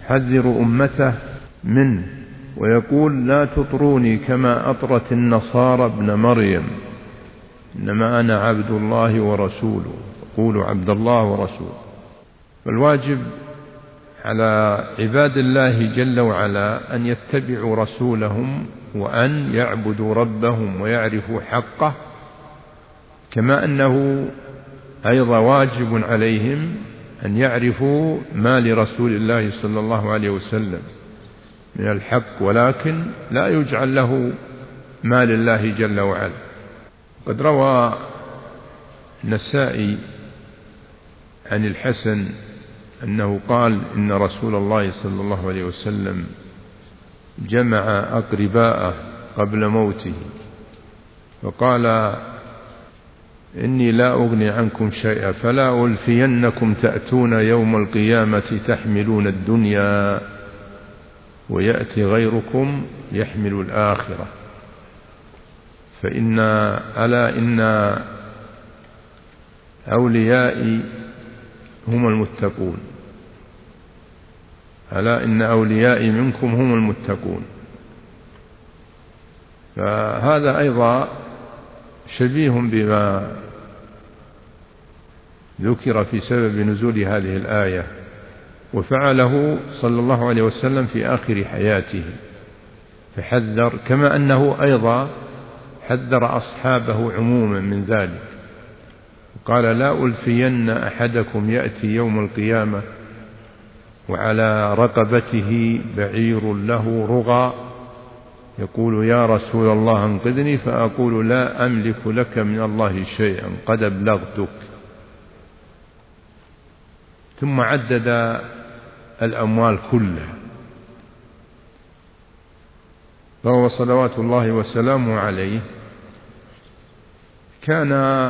يحذر أمته منه ويقول: لا تطروني كما أطرت النصارى ابن مريم، إنما أنا عبد الله ورسوله، قولوا عبد الله ورسوله. فالواجب على عباد الله جل وعلا أن يتبعوا رسولهم وأن يعبدوا ربهم ويعرفوا حقه، كما أنه أيضا واجب عليهم أن يعرفوا ما لرسول الله صلى الله عليه وسلم من الحق، ولكن لا يجعل له ما لله جل وعلا. قد روى النسائي عن الحسن أنه قال: إن رسول الله صلى الله عليه وسلم جمع أقرباءه قبل موته فقال: إني لا أغني عنكم شيئا فلا ألفينكم تأتون يوم القيامة تحملون الدنيا ويأتي غيركم يحمل الآخرة، ألا إن أوليائي هم المتقون، ألا إن أوليائي منكم هم المتقون. فهذا أيضا شبيه بما ذكر في سبب نزول هذه الآية، وفعله صلى الله عليه وسلم في آخر حياته، فحذر، كما أنه أيضا حذر أصحابه عموما من ذلك، قال: لا ألفين أحدكم يأتي يوم القيامة وعلى رقبته بعير له رغى يقول: يا رسول الله انقذني، فأقول: لا أملك لك من الله شيئا قد أبلغتك. ثم عدد الأموال كلها، فهو صلوات الله وسلامه عليه كان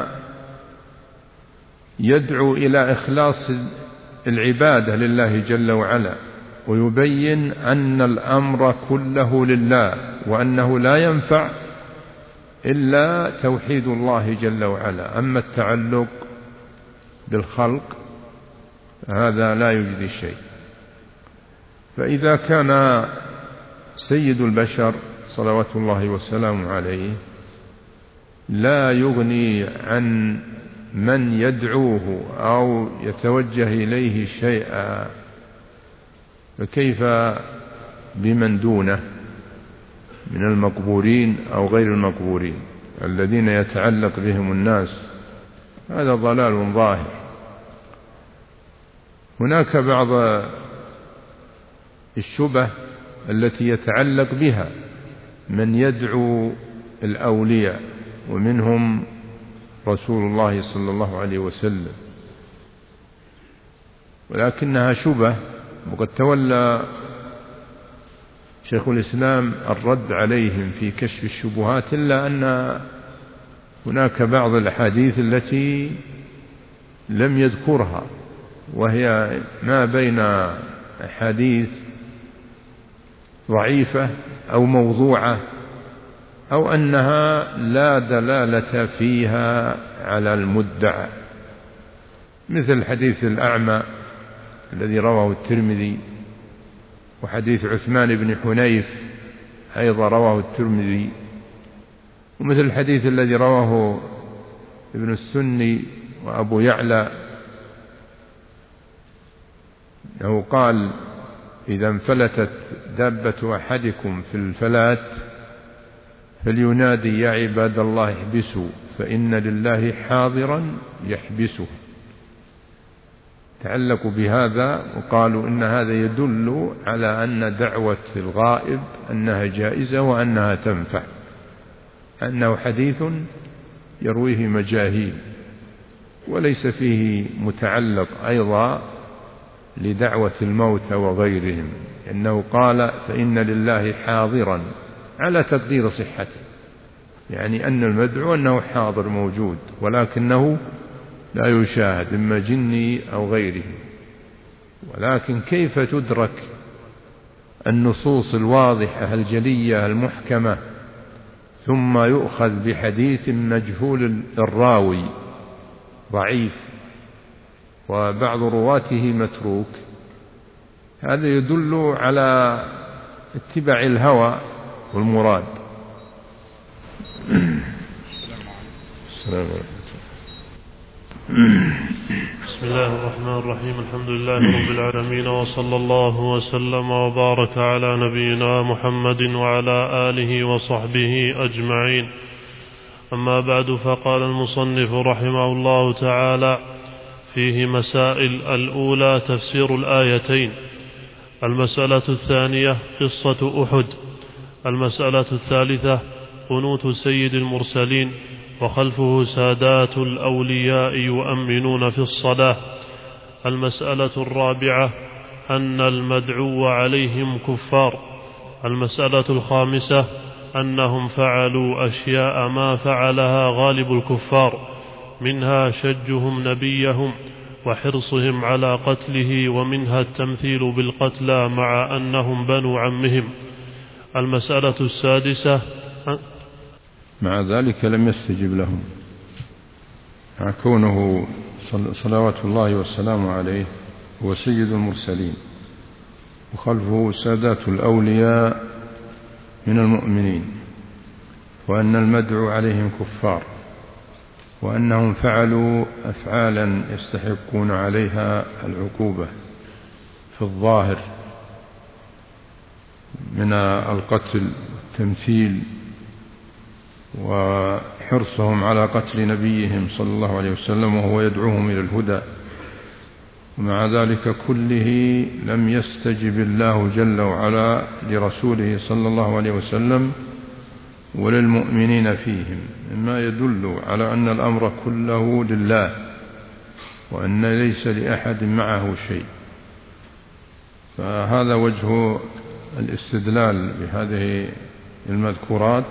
يدعو إلى إخلاص العبادة لله جل وعلا، ويبين أن الأمر كله لله، وأنه لا ينفع إلا توحيد الله جل وعلا. أما التعلق بالخلق هذا لا يجدي شيء. فإذا كان سيد البشر صلوات الله وسلامه عليه لا يغني عن من يدعوه أو يتوجه إليه شيئا، فكيف بمن دونه من المقبورين أو غير المقبورين الذين يتعلق بهم الناس؟ هذا ضلال ظاهر. هناك بعض الشبه التي يتعلق بها من يدعو الأولياء، ومنهم رسول الله صلى الله عليه وسلم، ولكنها شبه، وقد تولى شيخ الإسلام الرد عليهم في كشف الشبهات، إلا أن هناك بعض الأحاديث التي لم يذكرها، وهي ما بين أحاديث ضعيفة أو موضوعة أو أنها لا دلالة فيها على المدعى، مثل حديث الأعمى الذي رواه الترمذي، وحديث عثمان بن حنيف أيضا رواه الترمذي، ومثل الحديث الذي رواه ابن السني وأبو يعلى أنه قال: إذا انفلتت دابة أحدكم في الفلات فلينادي: يا عباد الله احبسوا فإن لله حاضرا يحبسه. تعلقوا بهذا وقالوا إن هذا يدل على أن دعوة الغائب أنها جائزة وأنها تنفع، أنه حديث يرويه مجاهيل وليس فيه متعلق أيضا لدعوة الموتى وغيرهم، إنه قال: فإن لله حاضرا، على تقدير صحته، يعني أن المدعو أنه حاضر موجود ولكنه لا يشاهد، إما جني أو غيره. ولكن كيف تدرك النصوص الواضحة الجلية المحكمة ثم يؤخذ بحديث مجهول الراوي ضعيف وبعض رواته متروك؟ هذا يدل على اتباع الهوى والمراد. السلام عليكم. بسم الله الرحمن الرحيم. الحمد لله رب العالمين، وصلى الله وسلم وبارك على نبينا محمد وعلى آله وصحبه أجمعين. أما بعد، فقال المصنف رحمه الله تعالى: فيه مسائل. الأولى تفسير الآيتين. المسألة الثانية قصة أحد. المسألة الثالثة قنوت سيد المرسلين، وخلفه سادات الأولياء يؤمنون في الصلاة. المسألة الرابعة أن المدعو عليهم كفار. المسألة الخامسة أنهم فعلوا أشياء ما فعلها غالب الكفار، منها شجهم نبيهم وحرصهم على قتله، ومنها التمثيل بالقتلى مع أنهم بنو عمهم. المسألة السادسة مع ذلك لم يستجب لهم، مع كونه صلوات الله والسلام عليه هو سيد المرسلين، وخلفه سادات الأولياء من المؤمنين، وأن المدعو عليهم كفار، وأنهم فعلوا أفعالا يستحقون عليها العقوبة في الظاهر من القتل والتمثيل وحرصهم على قتل نبيهم صلى الله عليه وسلم وهو يدعوهم إلى الهدى. ومع ذلك كله لم يستجب الله جل وعلا لرسوله صلى الله عليه وسلم وللمؤمنين فيهم، مما يدل على أن الأمر كله لله، وأن ليس لأحد معه شيء. فهذا وجه الاستدلال بهذه المذكورات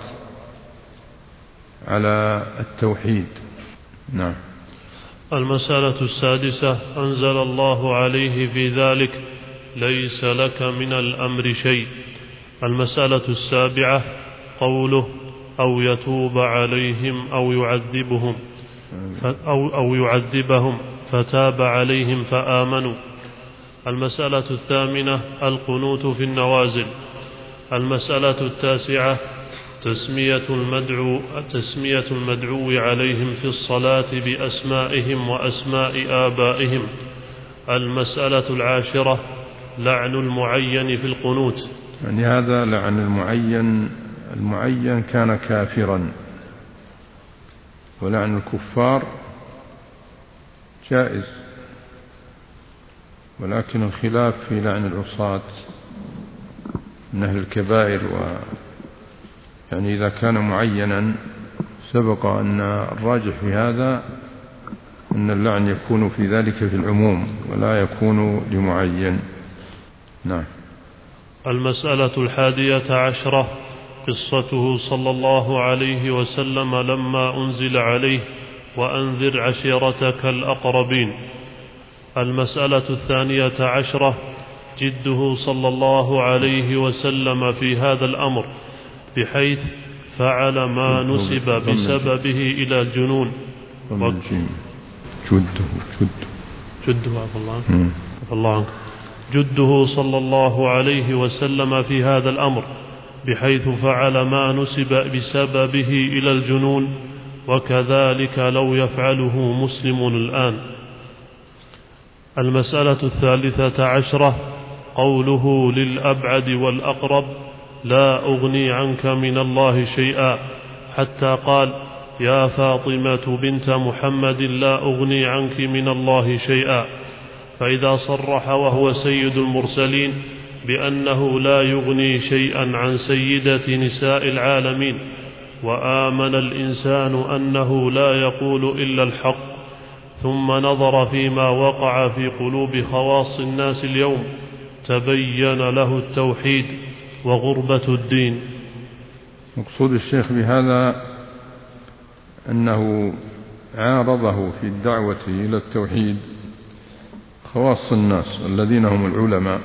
على التوحيد. نعم. المسألة السادسة أنزل الله عليه في ذلك: ليس لك من الأمر شيء. المسألة السابعة قوله: أو يتوب عليهم أو يعذبهم فتاب عليهم فآمنوا. المسألة الثامنة القنوت في النوازل. المسألة التاسعة تسمية المدعو عليهم في الصلاة بأسمائهم وأسماء آبائهم. المسألة العاشرة لعن المعين في القنوت. يعني هذا لعن المعين كان كافرا، ولعن الكفار جائز، ولكن الخلاف في لعن العصاة من أهل الكبائر. يعني إذا كان معينا سبق أن الراجح في هذا أن اللعن يكون في ذلك في العموم ولا يكون لمعين. نعم. المسألة الحادية عشرة قصته صلى الله عليه وسلم لما أنزل عليه: وأنذر عشيرتك الأقربين. المسألة الثانية عشرة جده صلى الله عليه وسلم في هذا الأمر، بحيث فعل ما نسب بسببه إلى الجنون. جده صلى الله عليه وسلم في هذا الأمر، بحيث فعل ما نسب بسببه إلى الجنون، وكذلك لو يفعله مسلم الآن. المسألة الثالثة عشرة قوله للأبعد والأقرب: لا أغني عنك من الله شيئا، حتى قال: يا فاطمة بنت محمد لا أغني عنك من الله شيئا. فإذا صرح وهو سيد المرسلين بأنه لا يغني شيئا عن سيدة نساء العالمين، وآمن الإنسان أنه لا يقول إلا الحق، ثم نظر فيما وقع في قلوب خواص الناس اليوم، تبين له التوحيد وغربة الدين. مقصود الشيخ بهذا أنه عارضه في الدعوة إلى التوحيد خواص الناس الذين هم العلماء،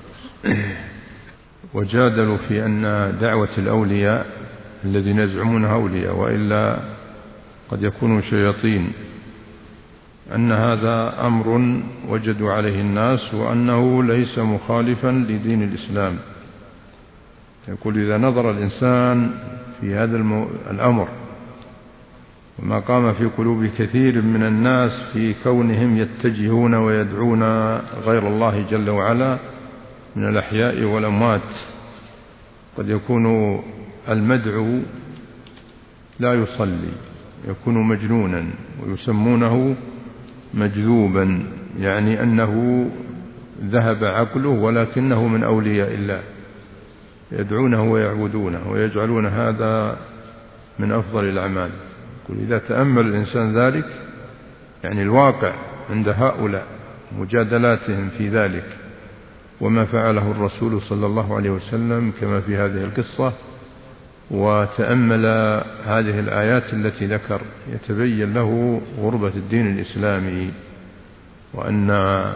وجادلوا في أن دعوة الأولياء الذين يزعمونها أولياء وإلا قد يكونوا شياطين أن هذا أمر وجدوا عليه الناس وأنه ليس مخالفا لدين الإسلام. يقول إذا نظر الإنسان في هذا الأمر وما قام في قلوب كثير من الناس في كونهم يتجهون ويدعون غير الله جل وعلا من الأحياء والأموات، قد يكون المدعو لا يصلي، يكون مجنونا ويسمونه مجذوبا، يعني أنه ذهب عقله ولكنه من أولياء الله، يدعونه ويعبدونه ويجعلون هذا من أفضل الأعمال. يقول إذا تأمل الإنسان ذلك، يعني الواقع عند هؤلاء مجادلاتهم في ذلك وما فعله الرسول صلى الله عليه وسلم كما في هذه القصة، وتأمل هذه الآيات التي ذكر، يتبين له غربة الدين الإسلامي، وأن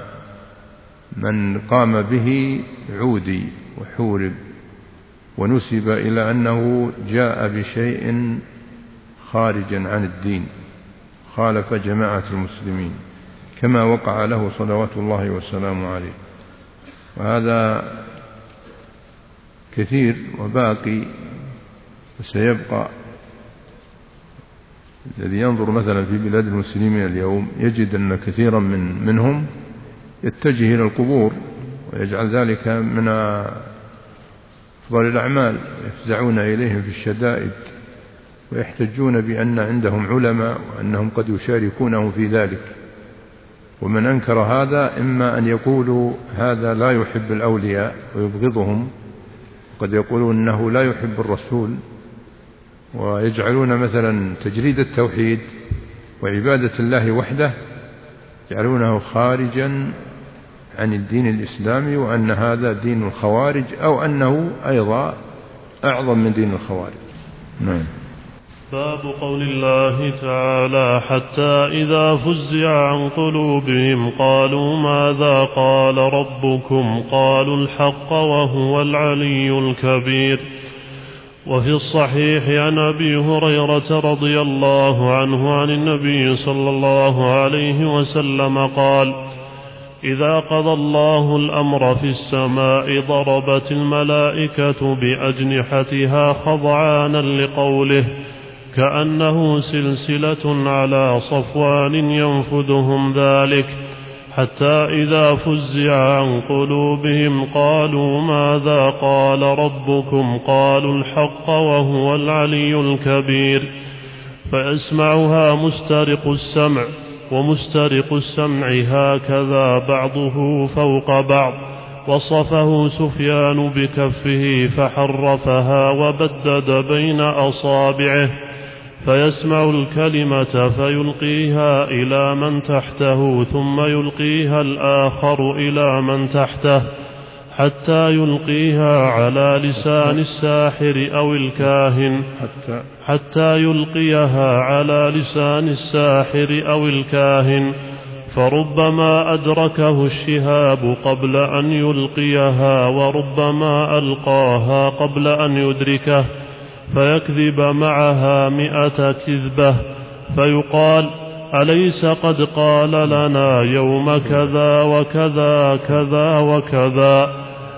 من قام به عودي وحورب ونسب إلى أنه جاء بشيء خارجا عن الدين، خالف جماعة المسلمين كما وقع له صلوات الله وسلامه عليه. وهذا كثير وباقي وسيبقى. الذي ينظر مثلا في بلاد المسلمين اليوم يجد أن كثيرا منهم يتجه إلى القبور ويجعل ذلك من أفضل الأعمال، يفزعون إليهم في الشدائد ويحتجون بأن عندهم علماء وأنهم قد يشاركونهم في ذلك. ومن أنكر هذا إما أن يقولوا هذا لا يحب الأولياء ويبغضهم، قد يقولون أنه لا يحب الرسول، ويجعلون مثلا تجريد التوحيد وعبادة الله وحده يجعلونه خارجا عن الدين الإسلامي، وأن هذا دين الخوارج، أو أنه أيضا أعظم من دين الخوارج. نعم. باب قول الله تعالى: حتى إذا فزع عن قلوبهم قالوا ماذا قال ربكم قالوا الحق وهو العلي الكبير. وفي الصحيح عن أبي هريرة رضي الله عنه عن النبي صلى الله عليه وسلم قال: إذا قضى الله الأمر في السماء ضربت الملائكة بأجنحتها خضعانا لقوله كأنه سلسلة على صفوان ينفذهم ذلك، حتى إذا فزع عن قلوبهم قالوا ماذا قال ربكم قالوا الحق وهو العلي الكبير. فيسمعها مسترق السمع، ومسترق السمع هكذا بعضه فوق بعض. وصفه سفيان بكفه فحرفها وبدد بين أصابعه، فيسمع الكلمة فيلقيها إلى من تحته ثم يلقيها الآخر إلى من تحته، حتى يلقيها على لسان الساحر أو الكاهن، حتى يلقيها على لسان الساحر أو الكاهن، فربما أدركه الشهاب قبل أن يلقيها، وربما ألقاها قبل أن يدركه، فيكذب معها 100 كذبة، فيقال: أليس قد قال لنا يوم كذا وكذا كذا وكذا،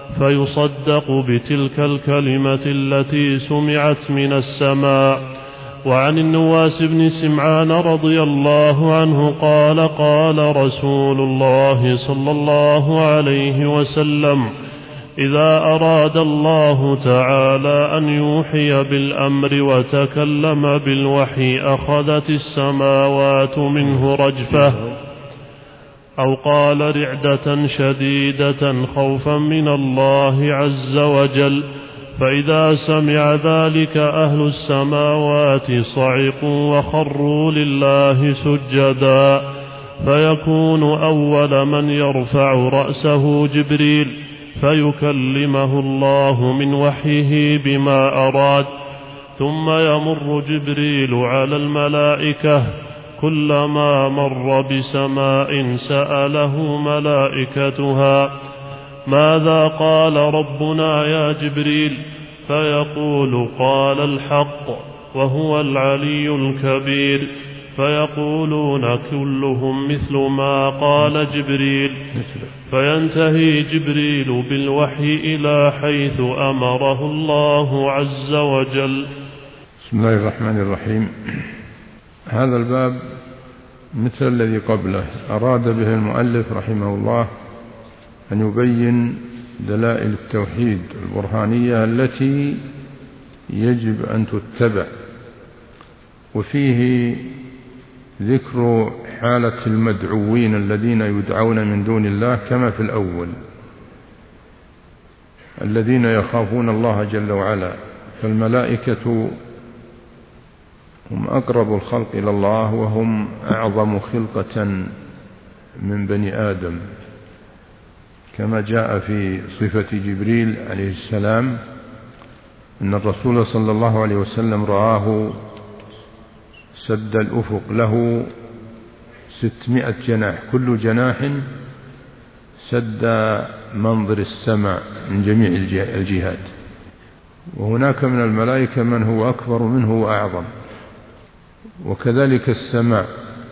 فيصدق بتلك الكلمة التي سمعت من السماء. وعن النواس بن سمعان رضي الله عنه قال: قال رسول الله صلى الله عليه وسلم: إذا أراد الله تعالى أن يوحي بالأمر وتكلم بالوحي أخذت السماوات منه رجفة، أو قال رعدة شديدة خوفا من الله عز وجل. فإذا سمع ذلك أهل السماوات صعقوا وخروا لله سجدا، فيكون أول من يرفع رأسه جبريل، فيكلمه الله من وحيه بما أراد، ثم يمر جبريل على الملائكة، كلما مر بسماء سأله ملائكتها: ماذا قال ربنا يا جبريل؟ فيقول: قال الحق وهو العلي الكبير. فيقولون كلهم مثل ما قال جبريل، فينتهي جبريل بالوحي إلى حيث أمره الله عز وجل. بسم الله الرحمن الرحيم. هذا الباب مثل الذي قبله أراد به المؤلف رحمه الله أن يبين دلائل التوحيد البرهانية التي يجب أن تتبع، وفيه ذكر حالة المدعوين الذين يدعون من دون الله كما في الأول، الذين يخافون الله جل وعلا. فالملائكة هم أقرب الخلق إلى الله، وهم أعظم خلقة من بني آدم، كما جاء في صفة جبريل عليه السلام أن الرسول صلى الله عليه وسلم رآه سد الأفق له 600 جناح، كل جناح سد منظر السماء من جميع الجهات. وهناك من الملائكة من هو أكبر منه وأعظم. وكذلك السماء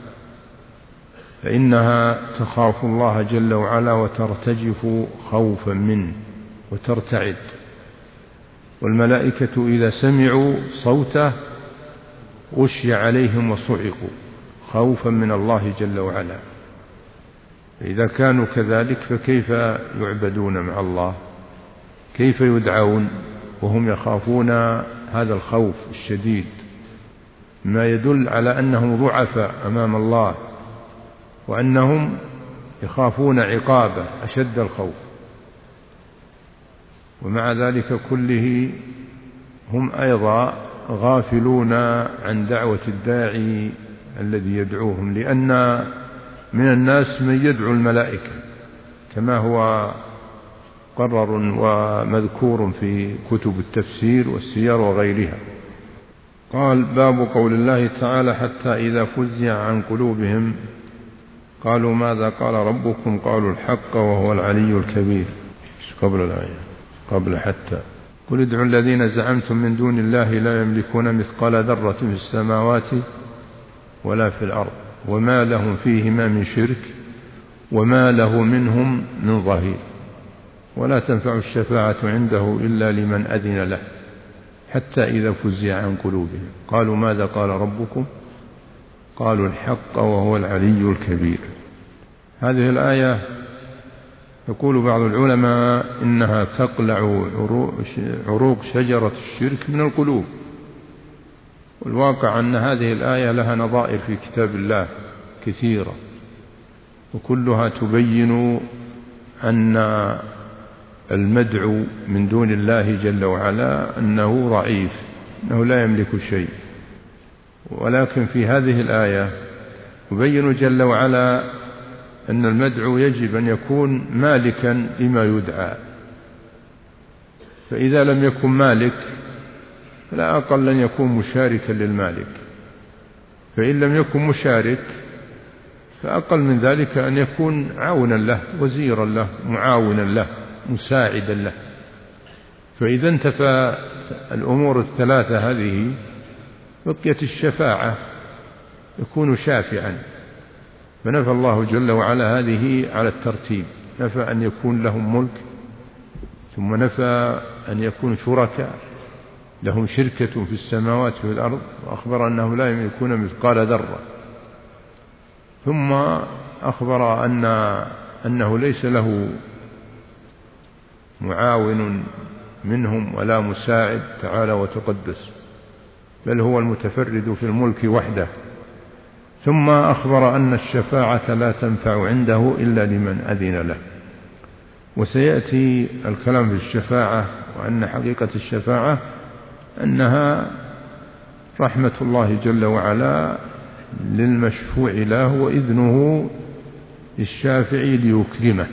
فإنها تخاف الله جل وعلا وترتجف خوفا منه وترتعد، والملائكة إذا سمعوا صوته غشي عليهم وصعقوا خوفا من الله جل وعلا. إذا كانوا كذلك فكيف يعبدون مع الله؟ كيف يدعون وهم يخافون هذا الخوف الشديد، ما يدل على أنهم ضعفاء أمام الله، وأنهم يخافون عقابه أشد الخوف. ومع ذلك كله هم أيضا غافلون عن دعوة الداعي الذي يدعوهم، لأن من الناس من يدعو الملائكة كما هو قرر ومذكور في كتب التفسير والسير وغيرها. قال: باب قول الله تعالى: حتى إذا فزع عن قلوبهم قالوا ماذا قال ربكم قالوا الحق وهو العلي الكبير. قبل الآية، قبل حتى. قل ادعوا الذين زعمتم من دون الله لا يملكون مثقال ذرة في السماوات ولا في الأرض وما لهم فيهما من شرك وما له منهم من ظهير ولا تنفع الشفاعة عنده إلا لمن أذن له حتى إذا فزع عن قلوبهم قالوا ماذا قال ربكم قالوا الحق وهو العلي الكبير. هذه الآية يقول بعض العلماء إنها تقلع عروق شجرة الشرك من القلوب. والواقع أن هذه الآية لها نظائر في كتاب الله كثيرة، وكلها تبين أن المدعو من دون الله جل وعلا أنه ضعيف، أنه لا يملك شيء. ولكن في هذه الآية يبين جل وعلا أن المدعو يجب أن يكون مالكا لما يدعى، فإذا لم يكن مالك فلا أقل أن يكون مشاركا للمالك، فإن لم يكن مشارك فأقل من ذلك أن يكون عونا له، وزيرا له، معاونا له، مساعدا له. فإذا انتفى الأمور الثلاثة هذه بقيت الشفاعة، يكون شافعا. فنفى الله جل وعلا هذه على الترتيب، نفى أن يكون لهم ملك، ثم نفى أن يكون شركاء لهم شركة في السماوات وفي الأرض، وأخبر أنهم لا يملكون مثقال ذرة، ثم أخبر أنه ليس له معاون منهم ولا مساعد تعالى وتقدس، بل هو المتفرد في الملك وحده. ثم أخبر أن الشفاعة لا تنفع عنده إلا لمن أذن له. وسيأتي الكلام في الشفاعة، وأن حقيقة الشفاعة أنها رحمة الله جل وعلا للمشفوع له وإذنه للشافع ليكرمه،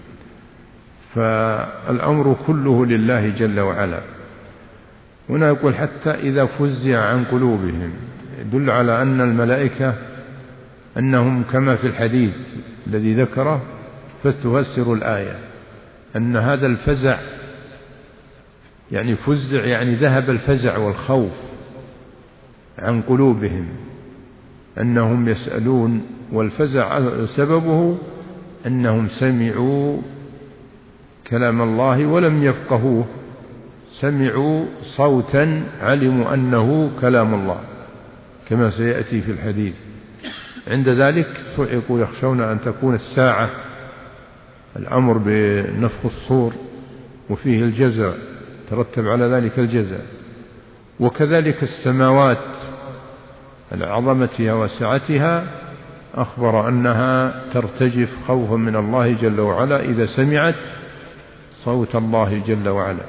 فالأمر كله لله جل وعلا. هنا يقول حتى إذا فزع عن قلوبهم، يدل على أن الملائكة أنهم كما في الحديث الذي ذكره فتفسر الآية أن هذا الفزع يعني فزع يعني ذهب الفزع والخوف عن قلوبهم، أنهم يسألون، والفزع سببه أنهم سمعوا كلام الله ولم يفقهوه، سمعوا صوتا علموا أنه كلام الله كما سيأتي في الحديث. عند ذلك صعقوا يخشون أن تكون الساعة، الأمر بنفخ الصور وفيه الجزاء، ترتب على ذلك الجزاء. وكذلك السماوات لعظمتها وسعتها أخبر أنها ترتجف خوفا من الله جل وعلا إذا سمعت صوت الله جل وعلا.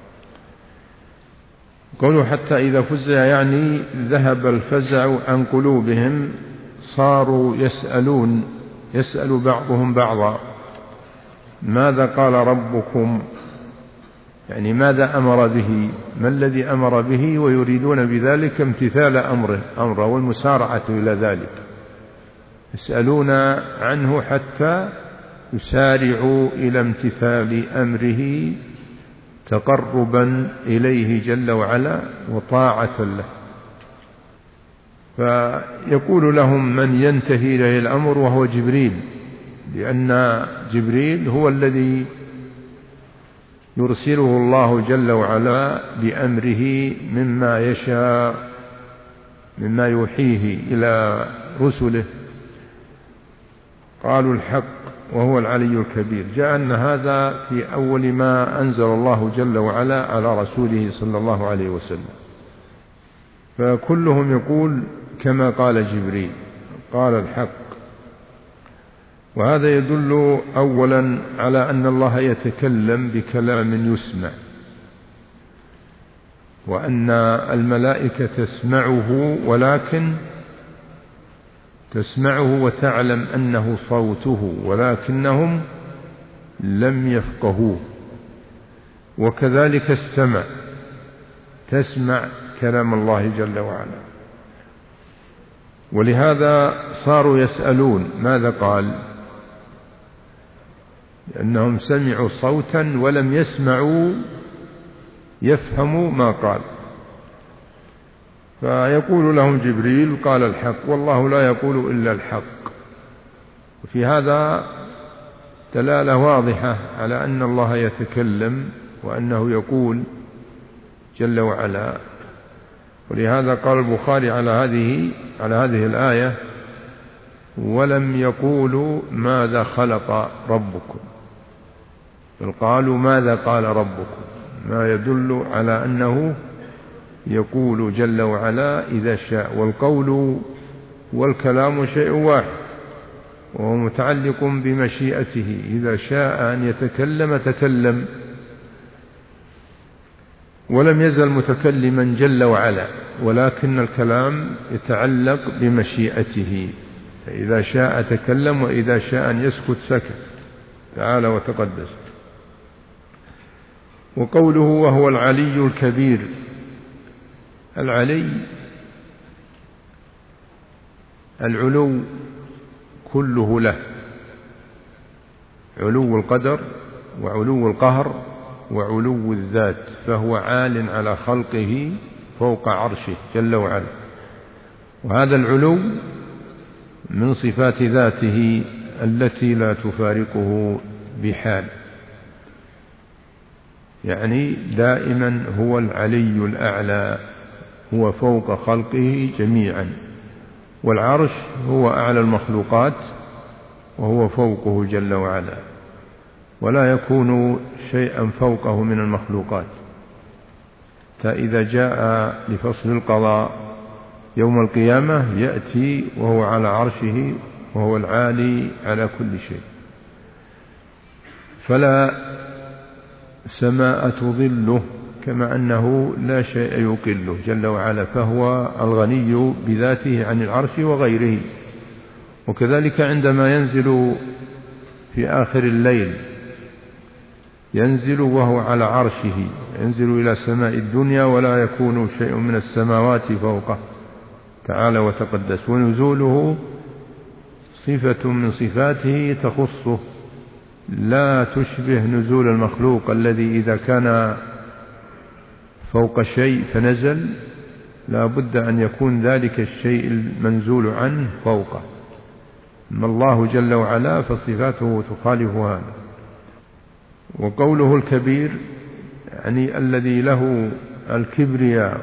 قالوا حتى إذا فزع يعني ذهب الفزع عن قلوبهم، صاروا يسأل بعضهم بعضا ماذا قال ربكم، يعني ماذا أمر به، ما الذي أمر به، ويريدون بذلك امتثال أمره والمسارعة إلى ذلك، يسألون عنه حتى يسارعوا إلى امتثال أمره تقربا إليه جل وعلا وطاعة له. فيقول لهم من ينتهي إليه الأمر وهو جبريل، لأن جبريل هو الذي يرسله الله جل وعلا بأمره مما يشاء مما يوحيه إلى رسله. قالوا الحق وهو العلي الكبير. جاء أن هذا في أول ما أنزل الله جل وعلا على رسوله صلى الله عليه وسلم، فكلهم يقول كما قال جبريل، قال الحق. وهذا يدل أولا على أن الله يتكلم بكلام يسمع، وأن الملائكة تسمعه، ولكن تسمعه وتعلم أنه صوته، ولكنهم لم يفقهوه. وكذلك السمع، تسمع كلام الله جل وعلا. ولهذا صاروا يسألون ماذا قال، لأنهم سمعوا صوتا ولم يسمعوا يفهموا ما قال. فيقول لهم جبريل قال الحق، والله لا يقول إلا الحق. وفي هذا دلالة واضحة على أن الله يتكلم وأنه يقول جل وعلا. ولهذا قال البخاري على هذه الآية ولم يقولوا ماذا خلق ربكم، بل قالوا ماذا قال ربكم، ما يدل على أنه يقول جل وعلا إذا شاء. والقول والكلام شيء واحد، وهو متعلق بمشيئته، إذا شاء أن يتكلم تكلم، ولم يزل متكلما جل وعلا، ولكن الكلام يتعلق بمشيئته، فإذا شاء تكلم وإذا شاء أن يسكت سكت، تعالى وتقدس. وقوله وهو العلي الكبير، العلي العلو كله له، علو القدر وعلو القهر وعلو الذات، فهو عال على خلقه فوق عرشه جل وعلا. وهذا العلو من صفات ذاته التي لا تفارقه بحال، يعني دائما هو العلي الأعلى، هو فوق خلقه جميعا. والعرش هو أعلى المخلوقات وهو فوقه جل وعلا، ولا يكون شيئا فوقه من المخلوقات. فإذا جاء لفصل القضاء يوم القيامة يأتي وهو على عرشه وهو العالي على كل شيء، فلا سماء تظله كما أنه لا شيء يقله جل وعلا، فهو الغني بذاته عن العرش وغيره. وكذلك عندما ينزل في آخر الليل ينزل وهو على عرشه، ينزل إلى سماء الدنيا ولا يكون شيء من السماوات فوقه تعالى وتقدس، ونزوله صفة من صفاته تخصه، لا تشبه نزول المخلوق الذي إذا كان فوق شيء فنزل لا بد أن يكون ذلك الشيء المنزول عنه فوقه. أما الله جل وعلا فصفاته تخالف هذا. وقوله الكبير يعني الذي له الكبرياء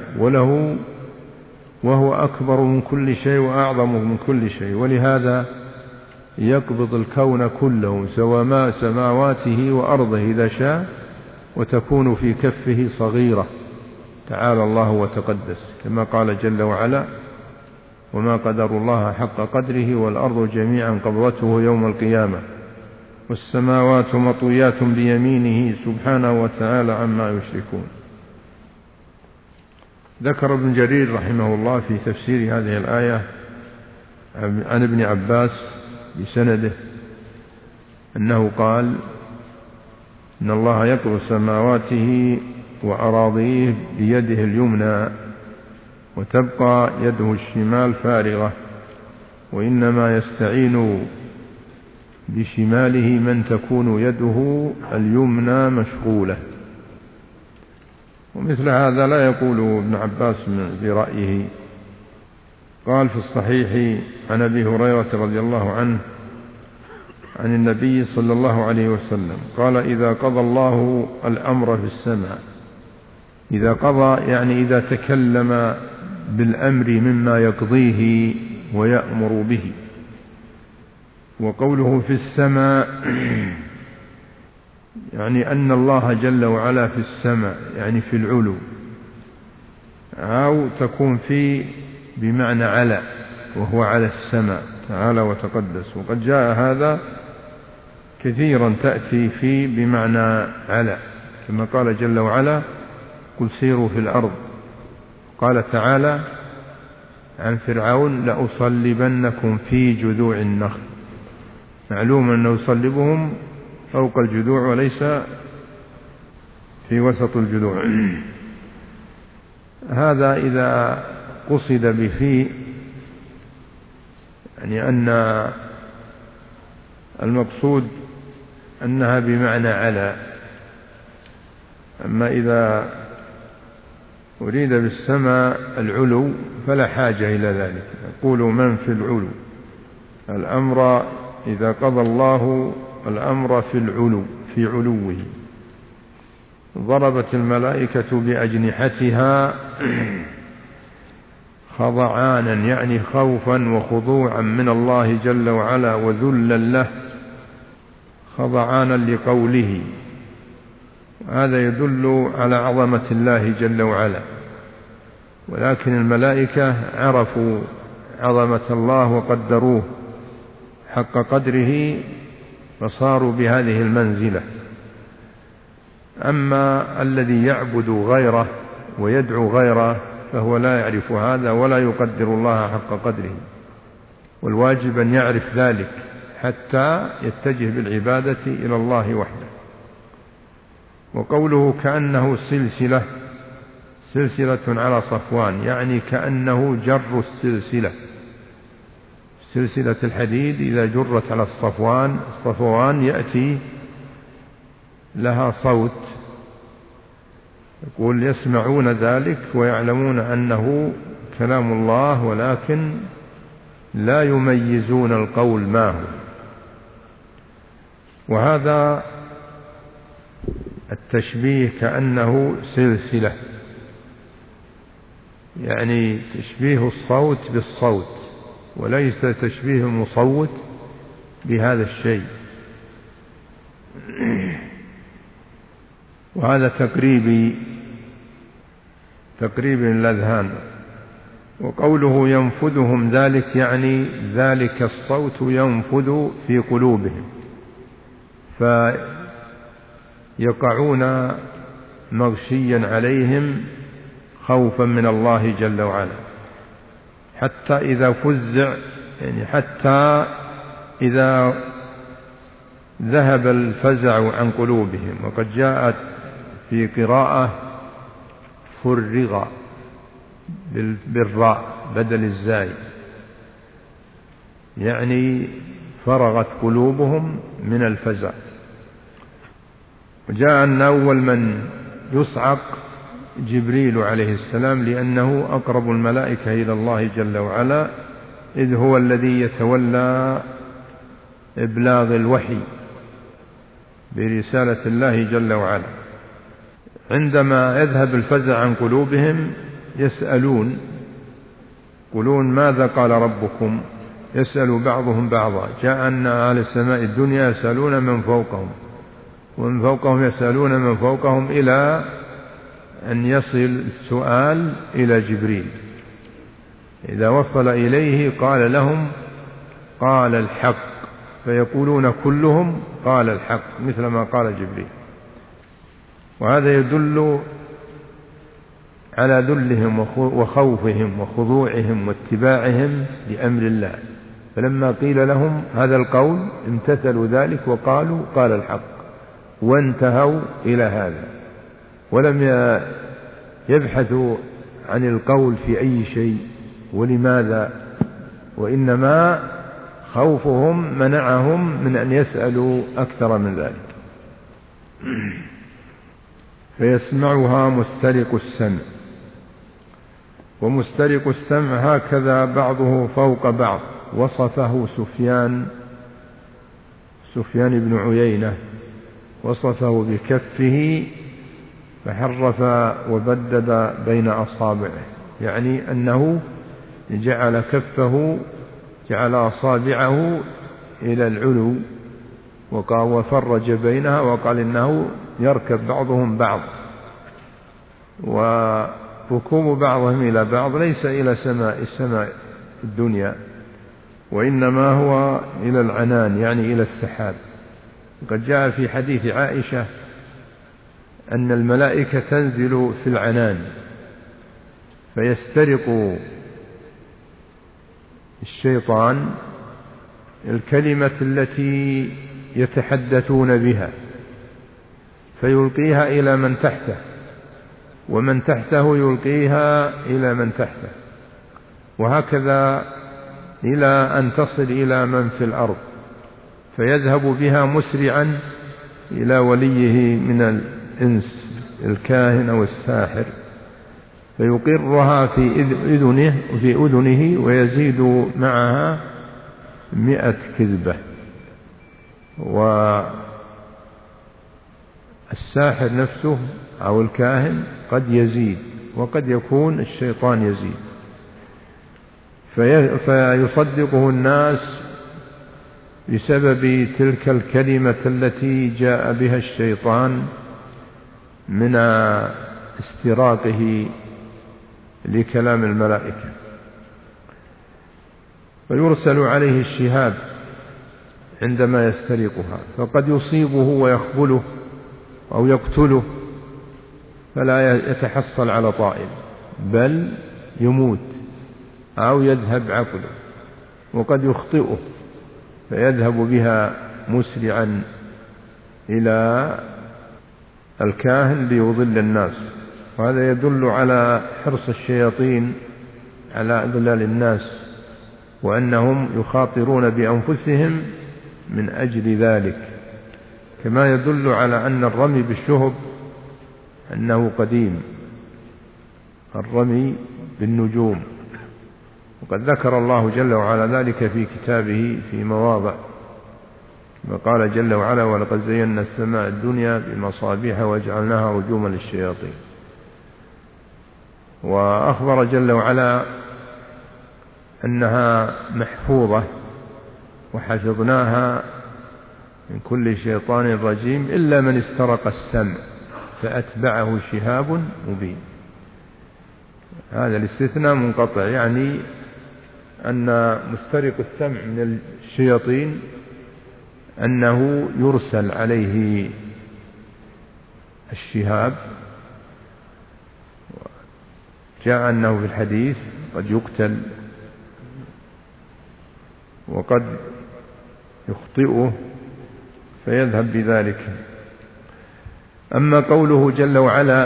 وهو أكبر من كل شيء وأعظم من كل شيء، ولهذا يقبض الكون كله سواء سماواته وأرضه إذا شاء، وتكون في كفه صغيرة، تعالى الله وتقدس، كما قال جل وعلا: وما قدر الله حق قدره والأرض جميعا قبضته يوم القيامة والسماوات مطويات بيمينه سبحانه وتعالى عما يشركون. ذكر ابن جرير رحمه الله في تفسير هذه الآية عن ابن عباس بسنده أنه قال: إن الله يقبض سماواته وأراضيه بيده اليمنى وتبقى يده الشمال فارغة، وإنما يستعين بشماله من تكون يده اليمنى مشغولة. ومثل هذا لا يقول ابن عباس برأيه. قال في الصحيح عن أبي هريرة رضي الله عنه عن النبي صلى الله عليه وسلم قال: إذا قضى الله الأمر في السماء، إذا قضى يعني إذا تكلم بالأمر مما يقضيه ويأمر به. وقوله في السماء يعني أن الله جل وعلا في السماء، يعني في العلو، أو تكون في بمعنى على، وهو على السماء تعالى وتقدس. وقد جاء هذا كثيرا، تأتي في بمعنى على، كما قال جل وعلا: قل سيروا في الأرض. قال تعالى عن فرعون: لأصلبنكم في جذوع النخل. معلوم أنه يصلبهم فوق الجذوع وليس في وسط الجذوع. هذا إذا قصد بفي يعني أن المقصود أنها بمعنى على. أما إذا أريد بالسماء العلو فلا حاجة إلى ذلك. يقول من في العلو، الأمر إذا قضى الله الأمر في العلو، في علوه. ضربت الملائكة بأجنحتها خضعانا، يعني خوفا وخضوعا من الله جل وعلا وذلا له، خضعانا لقوله. هذا يدل على عظمة الله جل وعلا. ولكن الملائكة عرفوا عظمة الله وقدروه حق قدره فصاروا بهذه المنزلة. أما الذي يعبد غيره ويدعو غيره فهو لا يعرف هذا ولا يقدر الله حق قدره، والواجب أن يعرف ذلك حتى يتجه بالعبادة إلى الله وحده. وقوله كأنه سلسلة على صفوان، يعني كأنه جر السلسلة، سلسلة الحديد إذا جرت على الصفوان يأتي لها صوت، يقول يسمعون ذلك ويعلمون أنه كلام الله، ولكن لا يميزون القول ما هو. وهذا التشبيه كأنه سلسلة، يعني تشبيه الصوت بالصوت، وليس تشبيه المصوت بهذا الشيء. وهذا تقريب الأذهان. وقوله ينفذهم ذلك، يعني ذلك الصوت ينفذ في قلوبهم فيقعون مغشيا عليهم خوفا من الله جل وعلا، حتى إذا فزع، يعني حتى إذا ذهب الفزع عن قلوبهم. وقد جاءت في قراءة فرغ بالراء بدل الزاي، يعني فرغت قلوبهم من الفزع. وجاء أن أول من يصعق جبريل عليه السلام، لأنه أقرب الملائكة إلى الله جل وعلا، إذ هو الذي يتولى إبلاغ الوحي برسالة الله جل وعلا. عندما يذهب الفزع عن قلوبهم يسألون، يقولون ماذا قال ربكم؟ يسأل بعضهم بعضا. جاء أن أهل السماء الدنيا يسألون من فوقهم، ومن فوقهم يسألون من فوقهم، إلى أن يصل السؤال إلى جبريل. إذا وصل إليه قال لهم قال الحق، فيقولون كلهم قال الحق مثل ما قال جبريل. وهذا يدل على ذلهم وخوفهم وخضوعهم واتباعهم لأمر الله. فلما قيل لهم هذا القول امتثلوا ذلك وقالوا قال الحق، وانتهوا إلى هذا، ولم يبحثوا عن القول في أي شيء ولماذا، وإنما خوفهم منعهم من أن يسألوا أكثر من ذلك. فيسمعها مسترق السمع. ومسترق السمع هكذا بعضه فوق بعض، وصفه سفيان بن عيينة، وصفه بكفه فحرف وبدد بين أصابعه، يعني أنه جعل كفه، جعل أصابعه إلى العلو وفرج بينها، وقال إنه يركب بعضهم بعض، وركوب بعضهم إلى بعض ليس إلى السماء الدنيا، وإنما هو إلى العنان، يعني إلى السحاب. قد جاء في حديث عائشة أن الملائكة تنزل في العنان فيسترق الشيطان الكلمة التي يتحدثون بها فيلقيها إلى من تحته، ومن تحته يلقيها إلى من تحته، وهكذا إلى أن تصل إلى من في الأرض، فيذهب بها مسرعا إلى وليه من الإنس الكاهن أو الساحر، فيقرها في أذنه ويزيد معها 100 كذبة. والساحر نفسه أو الكاهن قد يزيد، وقد يكون الشيطان يزيد، فيصدقه الناس بسبب تلك الكلمة التي جاء بها الشيطان من استراقه لكلام الملائكة. فيرسل عليه الشهاب عندما يسترقها، فقد يصيبه ويخبله أو يقتله فلا يتحصل على طائل، بل يموت أو يذهب عقله، وقد يخطئه فيذهب بها مسرعا إلى الكاهن ليضل الناس. وهذا يدل على حرص الشياطين على إضلال الناس، وأنهم يخاطرون بأنفسهم من أجل ذلك، كما يدل على أن الرمي بالشهب أنه قديم، الرمي بالنجوم، وقد ذكر الله جل وعلا ذلك في كتابه في مواضع، وقال جل وعلا ولقد زينا السماء الدنيا بمصابيح وجعلناها رجوما للشياطين. وأخبر جل وعلا أنها محفوظة وحفظناها من كل شيطان رجيم إلا من استرق السمع فأتبعه شهاب مبين. هذا الاستثناء منقطع، يعني أن مسترق السمع من الشياطين أنه يرسل عليه الشهاب. جاء أنه في الحديث قد يقتل وقد يخطئه فيذهب بذلك. أما قوله جل وعلا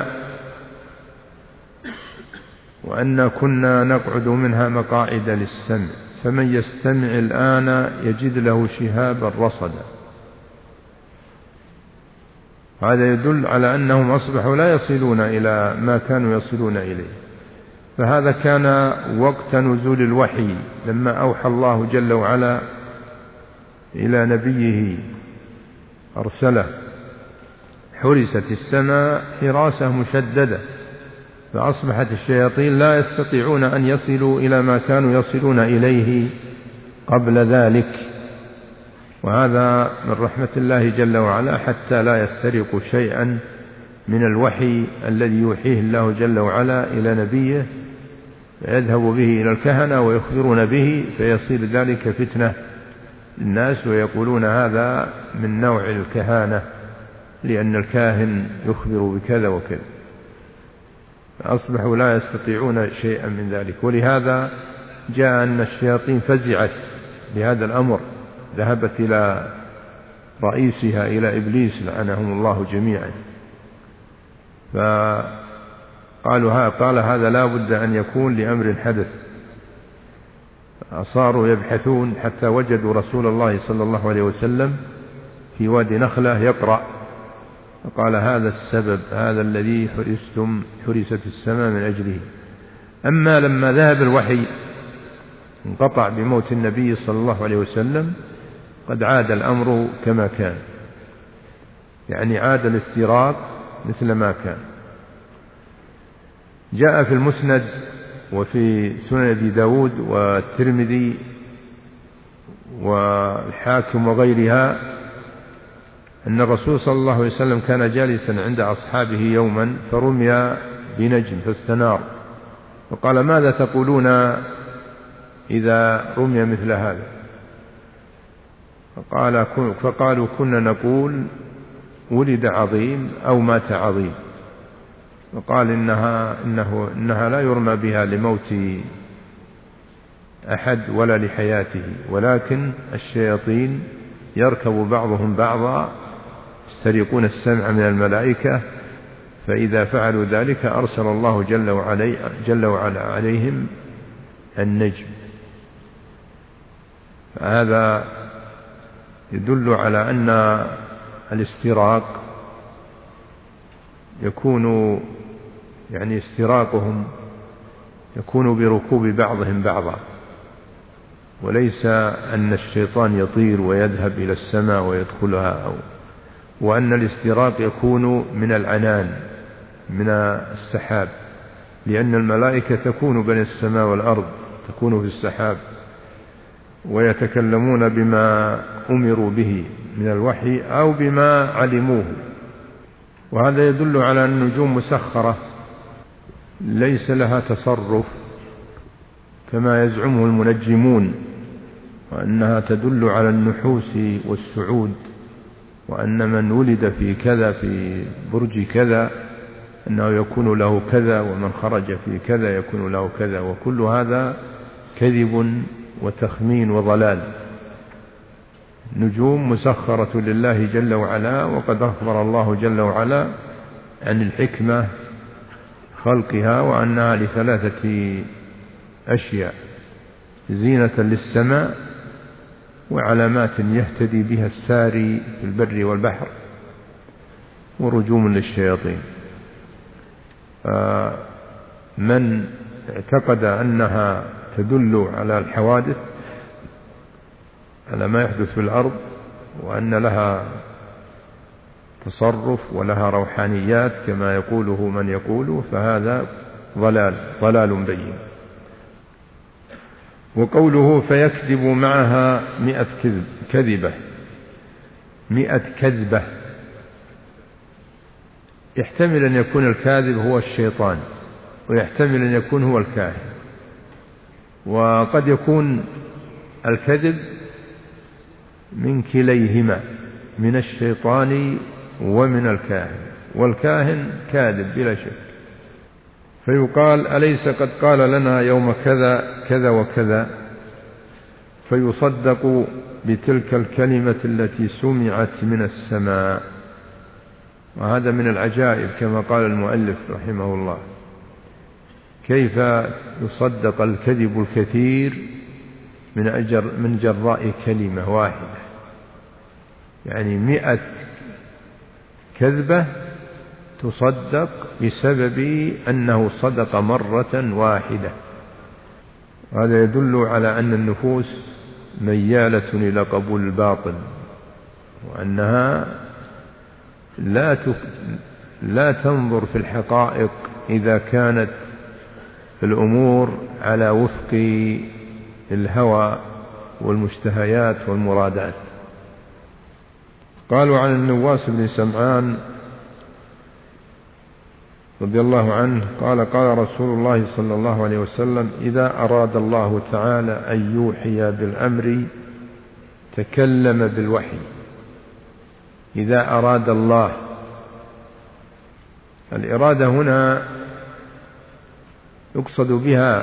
وأنا كنا نقعد منها مقاعد للسمع فمن يستمع الآن يجد له شهابا رصدا، هذا يدل على أنهم أصبحوا لا يصلون إلى ما كانوا يصلون إليه. فهذا كان وقت نزول الوحي لما أوحى الله جل وعلا إلى نبيه أرسله، حرست السماء حراسة مشددة، فأصبحت الشياطين لا يستطيعون أن يصلوا إلى ما كانوا يصلون إليه قبل ذلك. وهذا من رحمة الله جل وعلا حتى لا يسترقوا شيئا من الوحي الذي يوحيه الله جل وعلا إلى نبيه، فيذهب به إلى الكهنة ويخبرون به، فيصير ذلك فتنة للناس ويقولون هذا من نوع الكهانة، لأن الكاهن يخبر بكذا وكذا، فأصبحوا لا يستطيعون شيئا من ذلك. ولهذا جاء أن الشياطين فزعت بهذا الأمر، ذهبت إلى رئيسها إلى إبليس لعنهم الله جميعا، قال هذا لا بد أن يكون لأمر حدث. صاروا يبحثون حتى وجدوا رسول الله صلى الله عليه وسلم في وادي نخلة يقرأ، فقال هذا السبب، هذا الذي حرست السماء من أجله. أما لما ذهب الوحي انقطع بموت النبي صلى الله عليه وسلم، قد عاد الأمر كما كان، يعني عاد الاستراق مثل ما كان. جاء في المسند وفي سنن أبي داود والترمذي والحاكم وغيرها أن الرسول صلى الله عليه وسلم كان جالسا عند أصحابه يوما فرمي بنجم فاستنار، وقال ماذا تقولون إذا رمي مثل هذا؟ فقالوا كنا نقول ولد عظيم أو مات عظيم. وقال إنها لا يرمى بها لموت أحد ولا لحياته، ولكن الشياطين يركب بعضهم بعضا يسترقون السمع من الملائكة، فإذا فعلوا ذلك أرسل الله جل وعلا عليهم النجم. فهذا يدل على أن الاستراق يكون، يعني استراقهم يكون بركوب بعضهم بعضا، وليس أن الشيطان يطير ويذهب إلى السماء ويدخلها، وأن الاستراق يكون من العنان من السحاب، لأن الملائكة تكون بين السماء والأرض، تكون في السحاب ويتكلمون بما أمروا به من الوحي أو بما علموه. وهذا يدل على أن النجوم مسخرة ليس لها تصرف كما يزعمه المنجمون، وأنها تدل على النحوس والسعود، وأن من ولد في كذا في برج كذا أنه يكون له كذا، ومن خرج في كذا يكون له كذا، وكل هذا كذب وتخمين وضلال. نجوم مسخرة لله جل وعلا، وقد أخبر الله جل وعلا عن الحكمة خلقها، وأنها لثلاثة أشياء: زينة للسماء، وعلامات يهتدي بها الساري في البر والبحر، ورجوم للشياطين. من اعتقد أنها تدل على الحوادث، على ما يحدث في الأرض، وأن لها تصرف ولها روحانيات كما يقوله من يقوله، فهذا ضلال بين. وقوله فيكذب معها 100 كذبة، 100 كذبة، يحتمل أن يكون الكاذب هو الشيطان، ويحتمل أن يكون هو الكاهن، وقد يكون الكذب من كليهما، من الشيطان ومن الكاهن، والكاهن كاذب بلا شك. فيقال أليس قد قال لنا يوم كذا كذا وكذا، فيصدق بتلك الكلمة التي سمعت من السماء. وهذا من العجائب كما قال المؤلف رحمه الله، كيف يصدق الكذب الكثير من جراء كلمة واحدة، يعني 100 كذبة تصدق بسبب أنه صدق مرة واحدة. هذا يدل على أن النفوس ميالة إلى قبول الباطل، وأنها لا تنظر في الحقائق إذا كانت الأمور على وفق الهوى والمشتهيات والمرادات. قالوا عن النواس بن سمعان رضي الله عنه قال قال رسول الله صلى الله عليه وسلم: إذا أراد الله تعالى أن يوحي بالأمر تكلم بالوحي. إذا أراد الله، الإرادة هنا يقصد بها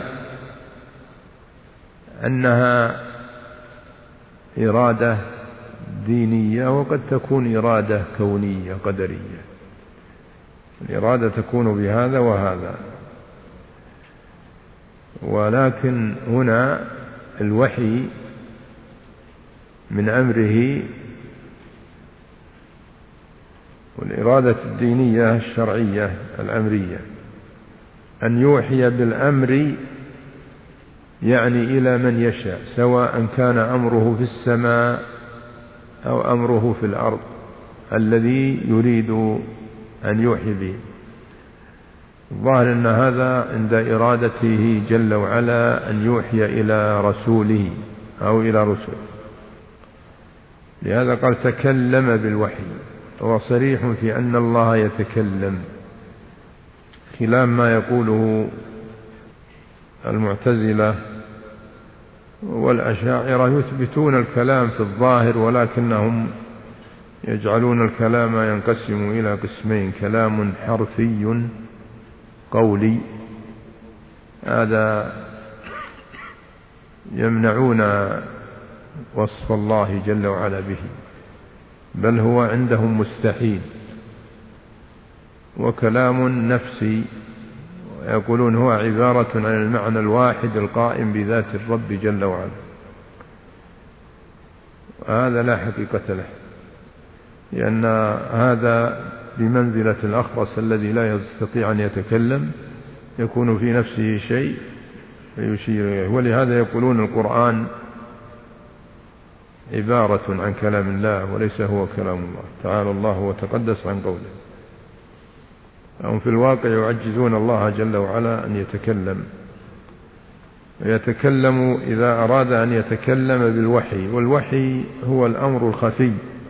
أنها إرادة دينية، وقد تكون إرادة كونية قدرية. الإرادة تكون بهذا وهذا، ولكن هنا الوحي من أمره، والإرادة الدينية الشرعية الأمرية. أن يوحي بالأمر يعني إلى من يشاء، سواء كان أمره في السماء أو أمره في الأرض الذي يريد أن يوحي به. الظاهر أن هذا عند إرادته جل وعلا أن يوحي إلى رسوله أو إلى رسله، لهذا قال تكلم بالوحي. هو صريح في أن الله يتكلم، خلاف ما يقوله المعتزلة والأشاعرة، يثبتون الكلام في الظاهر، ولكنهم يجعلون الكلام ينقسم إلى قسمين: كلام حرفي قولي، هذا يمنعون وصف الله جل وعلا به، بل هو عندهم مستحيل. وكلام نفسي، يقولون هو عبارة عن المعنى الواحد القائم بذات الرب جل وعلا، هذا لا حقيقة له، لأن هذا بمنزلة الأخرس الذي لا يستطيع أن يتكلم، يكون في نفسه شيء فيشير إليه. ولهذا يقولون القرآن عبارة عن كلام الله وليس هو كلام الله، تعالى الله وتقدس عن قوله. هم في الواقع يعجزون الله جل وعلا أن يتكلم، ويتكلم إذا أراد أن يتكلم بالوحي. والوحي هو الأمر الخفي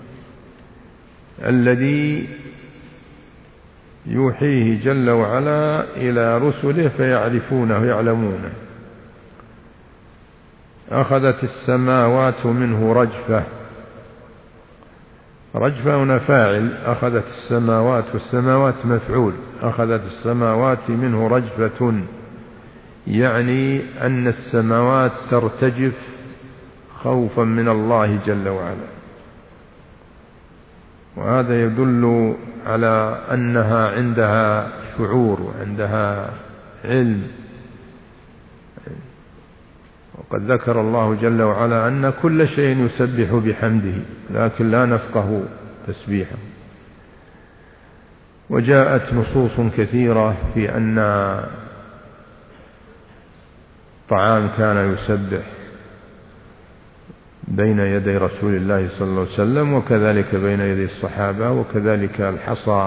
الذي يوحيه جل وعلا إلى رسله فيعرفونه يعلمونه. أخذت السماوات منه رجفة، رجفة هنا فاعل، أخذت السماوات، والسماوات مفعول، أخذت السماوات منه رجفة، يعني أن السماوات ترتجف خوفا من الله جل وعلا. وهذا يدل على أنها عندها شعور وعندها علم. وقد ذكر الله جل وعلا أن كل شيء يسبح بحمده، لكن لا نفقه تسبيحه. وجاءت نصوص كثيرة في أن طعام كان يسبح بين يدي رسول الله صلى الله عليه وسلم، وكذلك بين يدي الصحابة، وكذلك الحصى.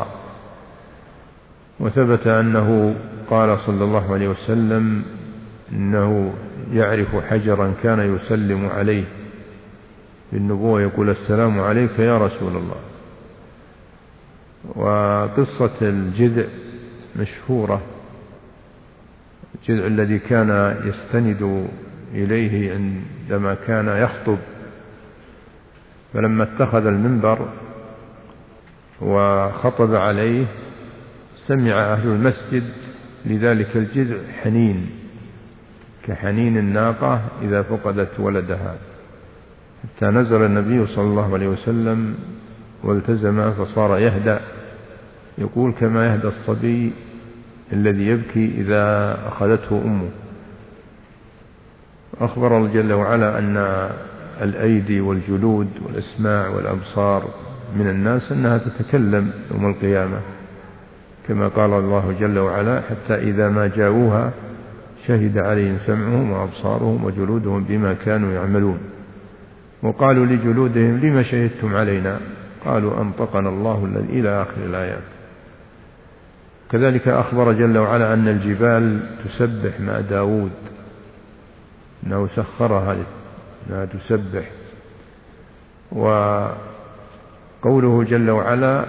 وثبت أنه قال صلى الله عليه وسلم إنه يعرف حجرا كان يسلم عليه بالنبوة، يقول السلام عليك يا رسول الله. وقصة الجذع مشهورة، الجذع الذي كان يستند إليه عندما كان يخطب، فلما اتخذ المنبر وخطب عليه سمع أهل المسجد لذلك الجذع حنين كحنين الناقة إذا فقدت ولدها، حتى نزل النبي صلى الله عليه وسلم والتزم فصار يهدأ، يقول كما يهدأ الصبي الذي يبكي إذا أخذته أمه. أخبر الله جل وعلا أن الأيدي والجلود والأسماع والأبصار من الناس أنها تتكلم يوم القيامة، كما قال الله جل وعلا: حتى إذا ما جاءوها شهد عليهم سمعهم وأبصارهم وجلودهم بما كانوا يعملون، وقالوا لجلودهم: لما شهدتم علينا؟ قالوا: أنطقنا الله الذي، إلى آخر الآيات. كذلك أخبر جل وعلا أن الجبال تسبح مع داود، أنه سخرها أنها تسبح. وقوله جل وعلا: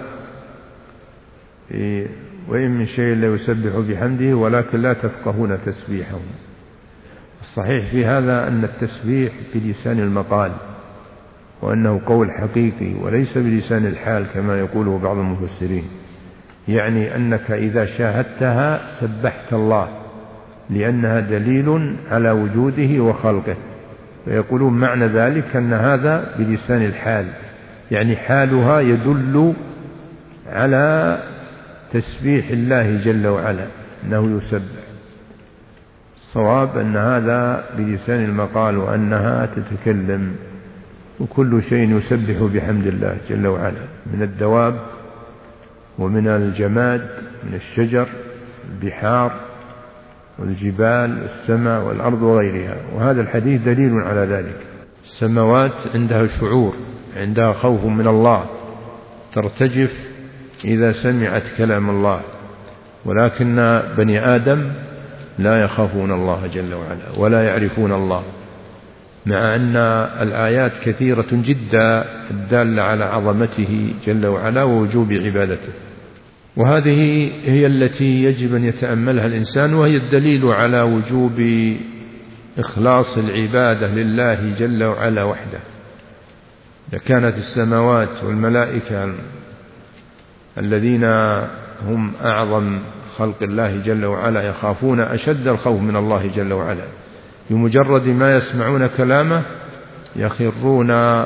وإن من شيء لا يسبح بحمده ولكن لا تفقهون تسبيحهم. الصحيح في هذا أن التسبيح بلسان المقال، وأنه قول حقيقي وليس بلسان الحال كما يقوله بعض المفسرين، يعني أنك إذا شاهدتها سبحت الله، لأنها دليل على وجوده وخلقه. فيقولون معنى ذلك أن هذا بلسان الحال، يعني حالها يدل على تسبيح الله جل وعلا، أنه يسبح. الصواب أن هذا بلسان المقال، وأنها تتكلم، وكل شيء يسبح بحمد الله جل وعلا، من الدواب ومن الجماد، من الشجر، البحار والجبال والسماء والأرض وغيرها. وهذا الحديث دليل على ذلك. السماوات عندها شعور، عندها خوف من الله، ترتجف إذا سمعت كلام الله، ولكن بني آدم لا يخافون الله جل وعلا ولا يعرفون الله، مع أن الآيات كثيرة جدا الدالة على عظمته جل وعلا ووجوب عبادته. وهذه هي التي يجب أن يتأملها الإنسان، وهي الدليل على وجوب إخلاص العبادة لله جل وعلا وحده. إذا كانت السماوات والملائكة الذين هم أعظم خلق الله جل وعلا يخافون أشد الخوف من الله جل وعلا، بمجرد ما يسمعون كلامه يخرون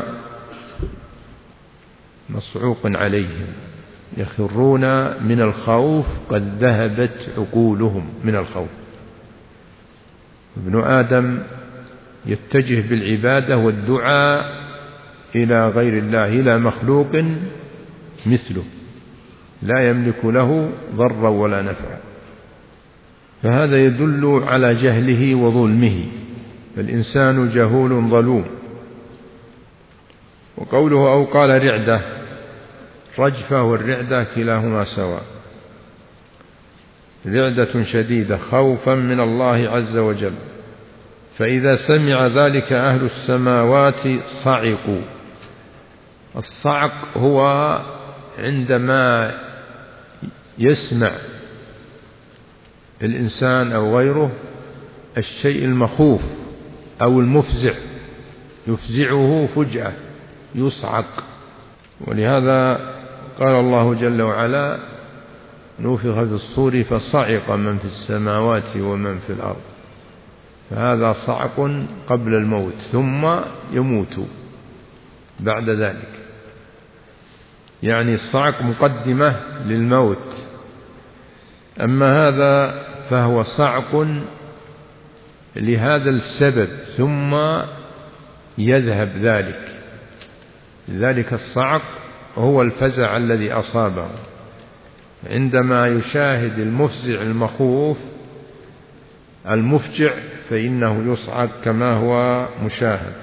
مصعوق عليهم، يخرون من الخوف، قد ذهبت عقولهم من الخوف. ابن آدم يتجه بالعبادة والدعاء إلى غير الله، إلى مخلوق مثله لا يملك له ضرا ولا نفعا، فهذا يدل على جهله وظلمه، فالإنسان جهول ظلوم. وقوله أو قال رعدة، رجفة والرعدة كلاهما سواء، رعدة شديدة خوفا من الله عز وجل، فإذا سمع ذلك أهل السماوات صعقوا. الصعق هو عندما يسمع الإنسان أو غيره الشيء المخوف أو المفزع، يفزعه فجأة، يصعق. ولهذا قال الله جل وعلا: نفخ في الصور فصعق من في السماوات ومن في الأرض. فهذا صعق قبل الموت، ثم يموت بعد ذلك، يعني الصعق مقدمة للموت. أما هذا فهو صعق لهذا السبب ثم يذهب ذلك. ذلك الصعق هو الفزع الذي أصابه عندما يشاهد المفزع المخوف المفجع، فإنه يصعق كما هو مشاهد.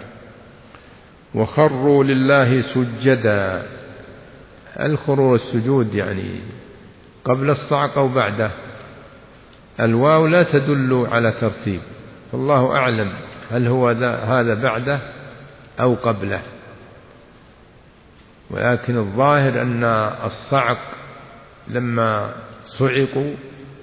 وخروا لله سجدا. الخرور السجود يعني قبل الصعق أو بعده، الواو لا تدل على ترتيب، فالله أعلم هل هو هذا بعده أو قبله، ولكن الظاهر أن الصعق لما صعقوا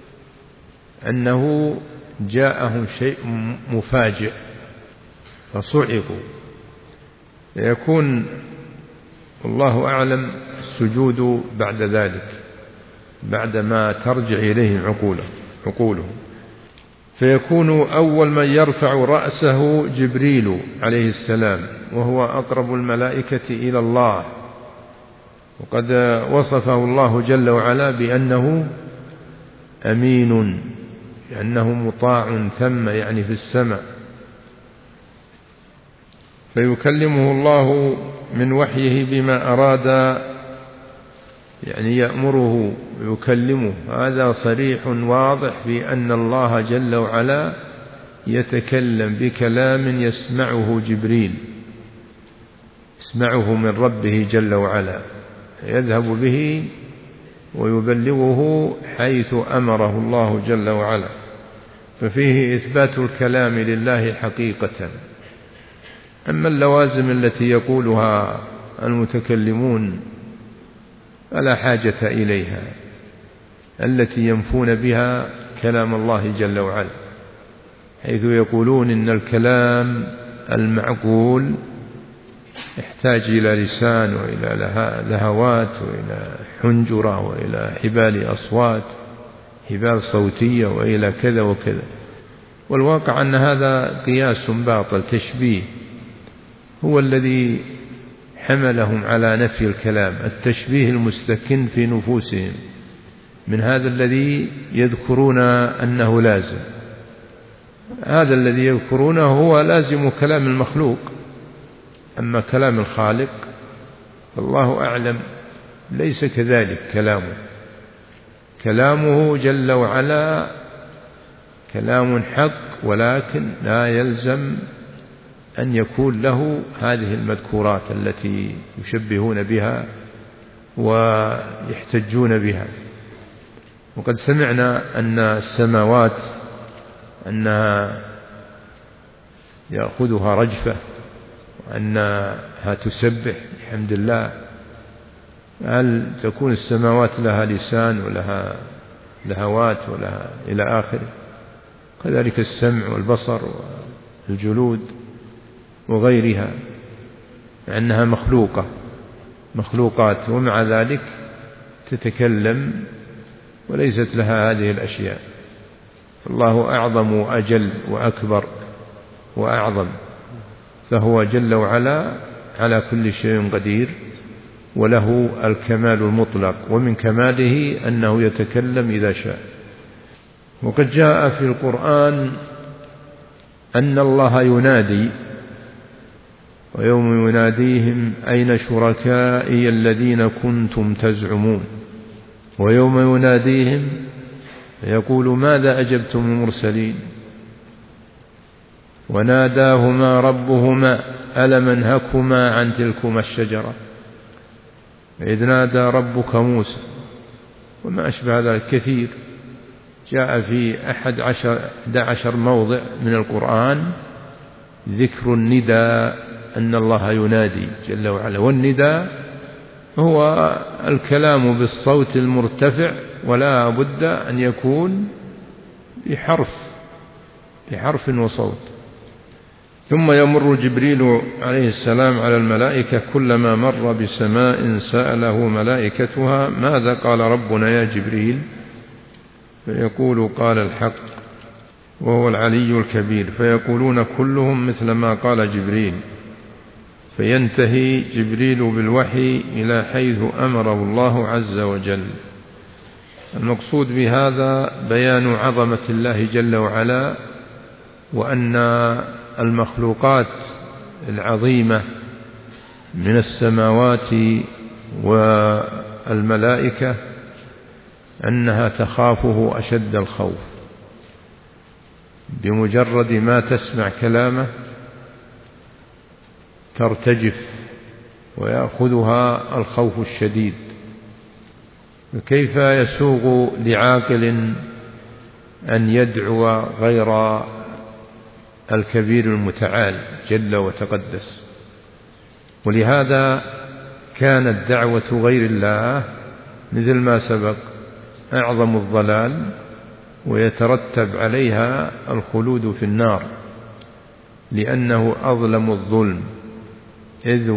أنه جاءهم شيء مفاجئ فصعقوا، فيكون والله أعلم السجود بعد ذلك، بعدما ترجع إليهم عقولهم. فيكون أول من يرفع رأسه جبريل عليه السلام، وهو أقرب الملائكة إلى الله، وقد وصفه الله جل وعلا بأنه أمين، لأنه مطاع ثم يعني في السماء. فيكلمه الله من وحيه بما أراد يعني يأمره ويكلمه. هذا صريح واضح في أن الله جل وعلا يتكلم بكلام يسمعه جبريل، يسمعه من ربه جل وعلا، يذهب به ويبلغه حيث أمره الله جل وعلا. ففيه إثبات الكلام لله حقيقة. أما اللوازم التي يقولها المتكلمون فلا حاجة إليها، التي ينفون بها كلام الله جل وعلا، حيث يقولون إن الكلام المعقول يحتاج إلى لسان وإلى لهوات وإلى حنجرة وإلى حبال أصوات، حبال صوتية، وإلى كذا وكذا. والواقع أن هذا قياس باطل، تشبيه هو الذي حملهم على نفي الكلام، التشبيه المستكن في نفوسهم من هذا الذي يذكرون أنه لازم. هذا الذي يذكرونه هو لازم كلام المخلوق، أما كلام الخالق فالله أعلم ليس كذلك. كلامه جل وعلا كلام حق، ولكن لا يلزم أن يكون له هذه المذكورات التي يشبهون بها ويحتجون بها. وقد سمعنا أن السماوات أنها يأخذها رجفة وأنها تسبح بحمد الله. هل تكون السماوات لها لسان ولها لهوات ولها إلى آخره؟ كذلك السمع والبصر والجلود وغيرها، أنها مخلوقات، ومع ذلك تتكلم وليست لها هذه الأشياء. الله أعظم وأجل وأكبر وأعظم، فهو جل وعلا على كل شيء قدير، وله الكمال المطلق، ومن كماله أنه يتكلم إذا شاء. وقد جاء في القرآن أن الله ينادي، ويوم يناديهم أين شركائي الذين كنتم تزعمون، ويوم يناديهم يقول ماذا أجبتم المرسلين، وناداهما ربهما ألم أنهكما عن تلكما الشجرة إذ نادى ربك موسى، وما أشبه ذلك كثير. جاء في 11 موضع من القرآن ذكر النداء، أن الله ينادي جل وعلا. والنداء هو الكلام بالصوت المرتفع، ولا بد أن يكون بحرف وصوت. ثم يمر جبريل عليه السلام على الملائكة، كلما مر بسماء سأله ملائكتها ماذا قال ربنا يا جبريل، فيقول قال الحق وهو العلي الكبير، فيقولون كلهم مثل ما قال جبريل، فينتهي جبريل بالوحي إلى حيث أمره الله عز وجل. المقصود بهذا بيان عظمة الله جل وعلا، وأن المخلوقات العظيمة من السماوات والملائكة أنها تخافه أشد الخوف، بمجرد ما تسمع كلامه ترتجف ويأخذها الخوف الشديد. كيف يسوغ لعاقل أن يدعو غير الكبير المتعال جل وتقدس؟ ولهذا كانت دعوة غير الله مثل ما سبق أعظم الضلال، ويترتب عليها الخلود في النار، لأنه أظلم الظلم، إذ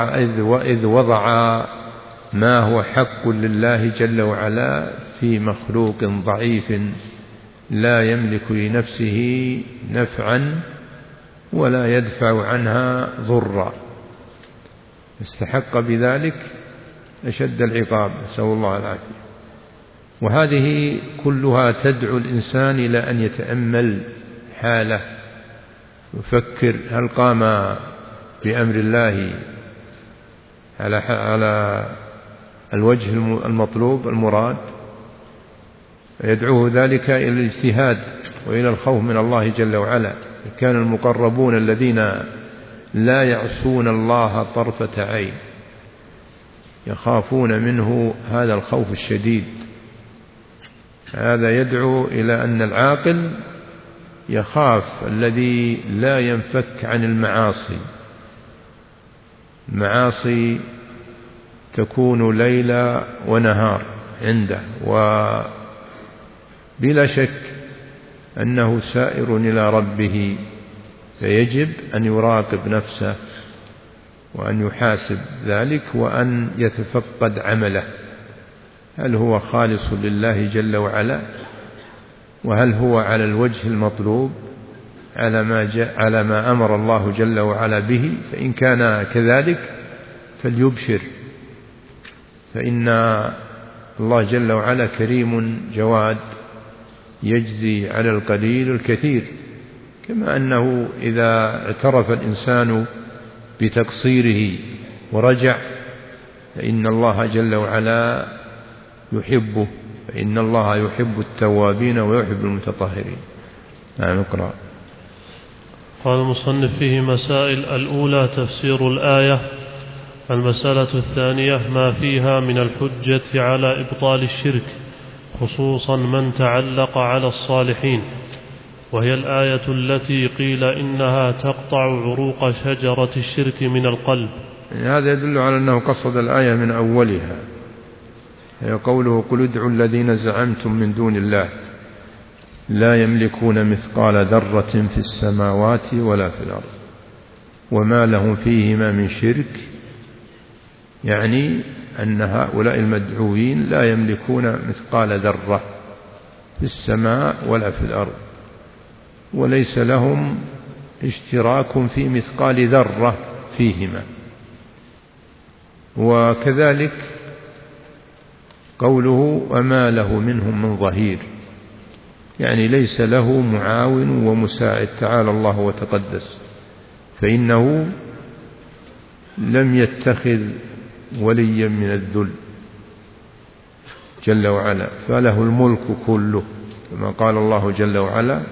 وضع ما هو حق لله جل وعلا في مخلوق ضعيف لا يملك لنفسه نفعا ولا يدفع عنها ضرا، استحق بذلك أشد العقاب، نسأل الله العافية. وهذه كلها تدعو الإنسان إلى أن يتأمل حاله، يفكر هل قام بأمر الله على الوجه المطلوب المراد، يدعوه ذلك إلى الاجتهاد وإلى الخوف من الله جل وعلا. كان المقربون الذين لا يعصون الله طرفة عين يخافون منه هذا الخوف الشديد. هذا يدعو إلى أن العاقل يخاف الذي لا ينفك عن المعاصي. المعاصي تكون ليل ونهار عنده، وبلا شك أنه سائر إلى ربه، فيجب أن يراقب نفسه وأن يحاسب ذلك وأن يتفقد عمله، هل هو خالص لله جل وعلا، وهل هو على الوجه المطلوب على ما أمر الله جل وعلا به. فإن كان كذلك فليبشر، فإن الله جل وعلا كريم جواد يجزي على القليل الكثير. كما أنه إذا اعترف الإنسان بتقصيره ورجع فإن الله جل وعلا يحبه، فإن الله يحب التوابين ويحب المتطهرين. نعم اقرأ. قال المصنف فيه مسائل: الأولى تفسير الآية. المسألة الثانية ما فيها من الحجة على إبطال الشرك، خصوصا من تعلق على الصالحين، وهي الآية التي قيل إنها تقطع عروق شجرة الشرك من القلب. هذا يدل على أنه قصد الآية من أولها، هي قوله: قل ادعوا الذين زعمتم من دون الله لا يملكون مثقال ذرة في السماوات ولا في الأرض وما لهم فيهما من شرك. يعني أن هؤلاء المدعوين لا يملكون مثقال ذرة في السماء ولا في الأرض، وليس لهم اشتراك في مثقال ذرة فيهما. وكذلك قوله: وما له منهم من ظهير، يعني ليس له معاون ومساعد، تعالى الله وتقدس، فإنه لم يتخذ وليا من الذل جل وعلا، فله الملك كله، كما قال الله جل وعلا: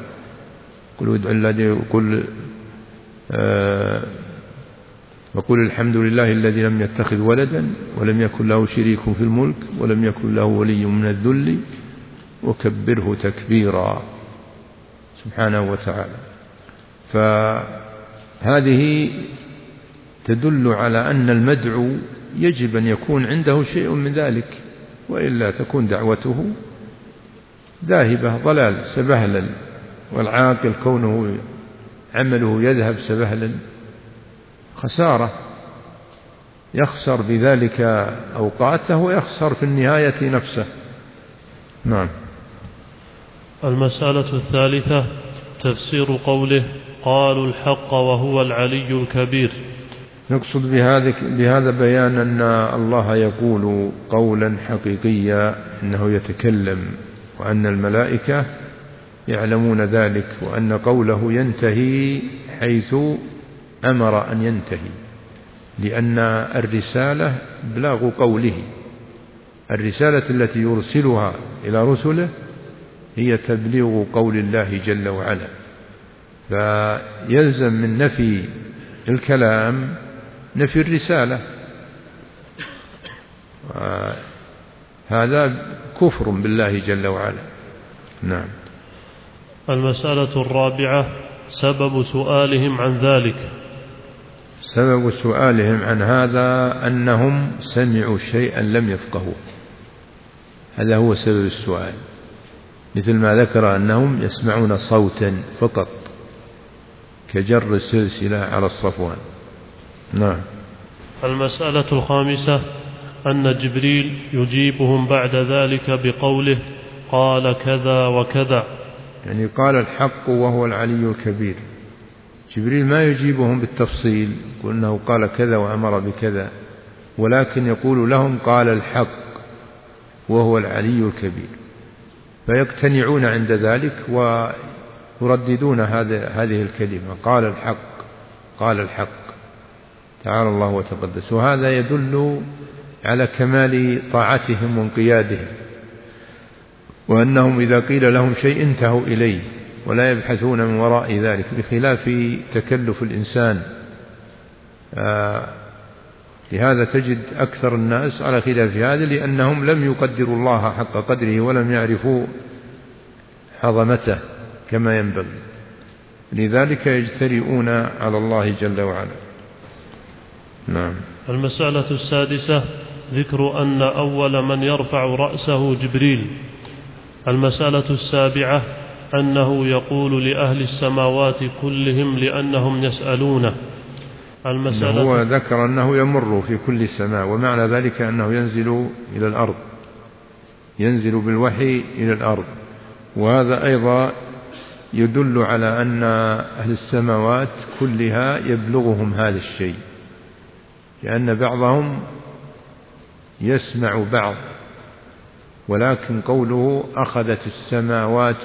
وقل الحمد لله الذي لم يتخذ ولدا ولم يكن له شريك في الملك ولم يكن له ولي من الذل وكبره تكبيرا، سبحانه وتعالى. فهذه تدل على أن المدعو يجب أن يكون عنده شيء من ذلك، وإلا تكون دعوته ذاهبة ضلال سبهلا، والعاقل كونه عمله يذهب سبهلا خسارة، يخسر بذلك أوقاته ويخسر في النهاية نفسه. نعم. المسألة الثالثة تفسير قوله: قالوا الحق وهو العلي الكبير. نقصد بهذا بيان أن الله يقول قولا حقيقيا، إنه يتكلم، وأن الملائكة يعلمون ذلك، وأن قوله ينتهي حيث أمر أن ينتهي، لأن الرسالة بلاغ قوله. الرسالة التي يرسلها إلى رسله هي تبليغ قول الله جل وعلا، فيلزم من نفي الكلام نفي الرسالة، هذا كفر بالله جل وعلا. نعم. المسألة الرابعة سبب سؤالهم عن ذلك. سبب سؤالهم عن هذا أنهم سمعوا شيئا لم يفقهوه، هذا هو سبب السؤال، مثل ما ذكر أنهم يسمعون صوتا فقط كجر السلسلة على الصفوان. نعم. المسألة الخامسة أن جبريل يجيبهم بعد ذلك بقوله: قال كذا وكذا، يعني قال الحق وهو العلي الكبير. جبريل ما يجيبهم بالتفصيل، يقول أنه قال كذا وأمر بكذا، ولكن يقول لهم قال الحق وهو العلي الكبير، فيقتنعون عند ذلك ويرددون هذه الكلمة: قال الحق، قال الحق، تعالى الله وتقدس. وهذا يدل على كمال طاعتهم وانقيادهم، وأنهم إذا قيل لهم شيء انتهوا إليه ولا يبحثون من وراء ذلك، بخلاف تكلف الإنسان. لهذا تجد أكثر الناس على خلاف هذا، لأنهم لم يقدروا الله حق قدره ولم يعرفوا عظمته كما ينبغي، لذلك يجترئون على الله جل وعلا. نعم. المسألة السادسة ذكر أن أول من يرفع رأسه جبريل. المسألة السابعة أنه يقول لأهل السماوات كلهم لأنهم يسألونه. هو ذكر أنه يمر في كل سماء، ومعنى ذلك أنه ينزل إلى الأرض، ينزل بالوحي إلى الأرض، وهذا أيضا يدل على أن أهل السماوات كلها يبلغهم هذا الشيء، لأن بعضهم يسمع بعض، ولكن قوله أخذت السماوات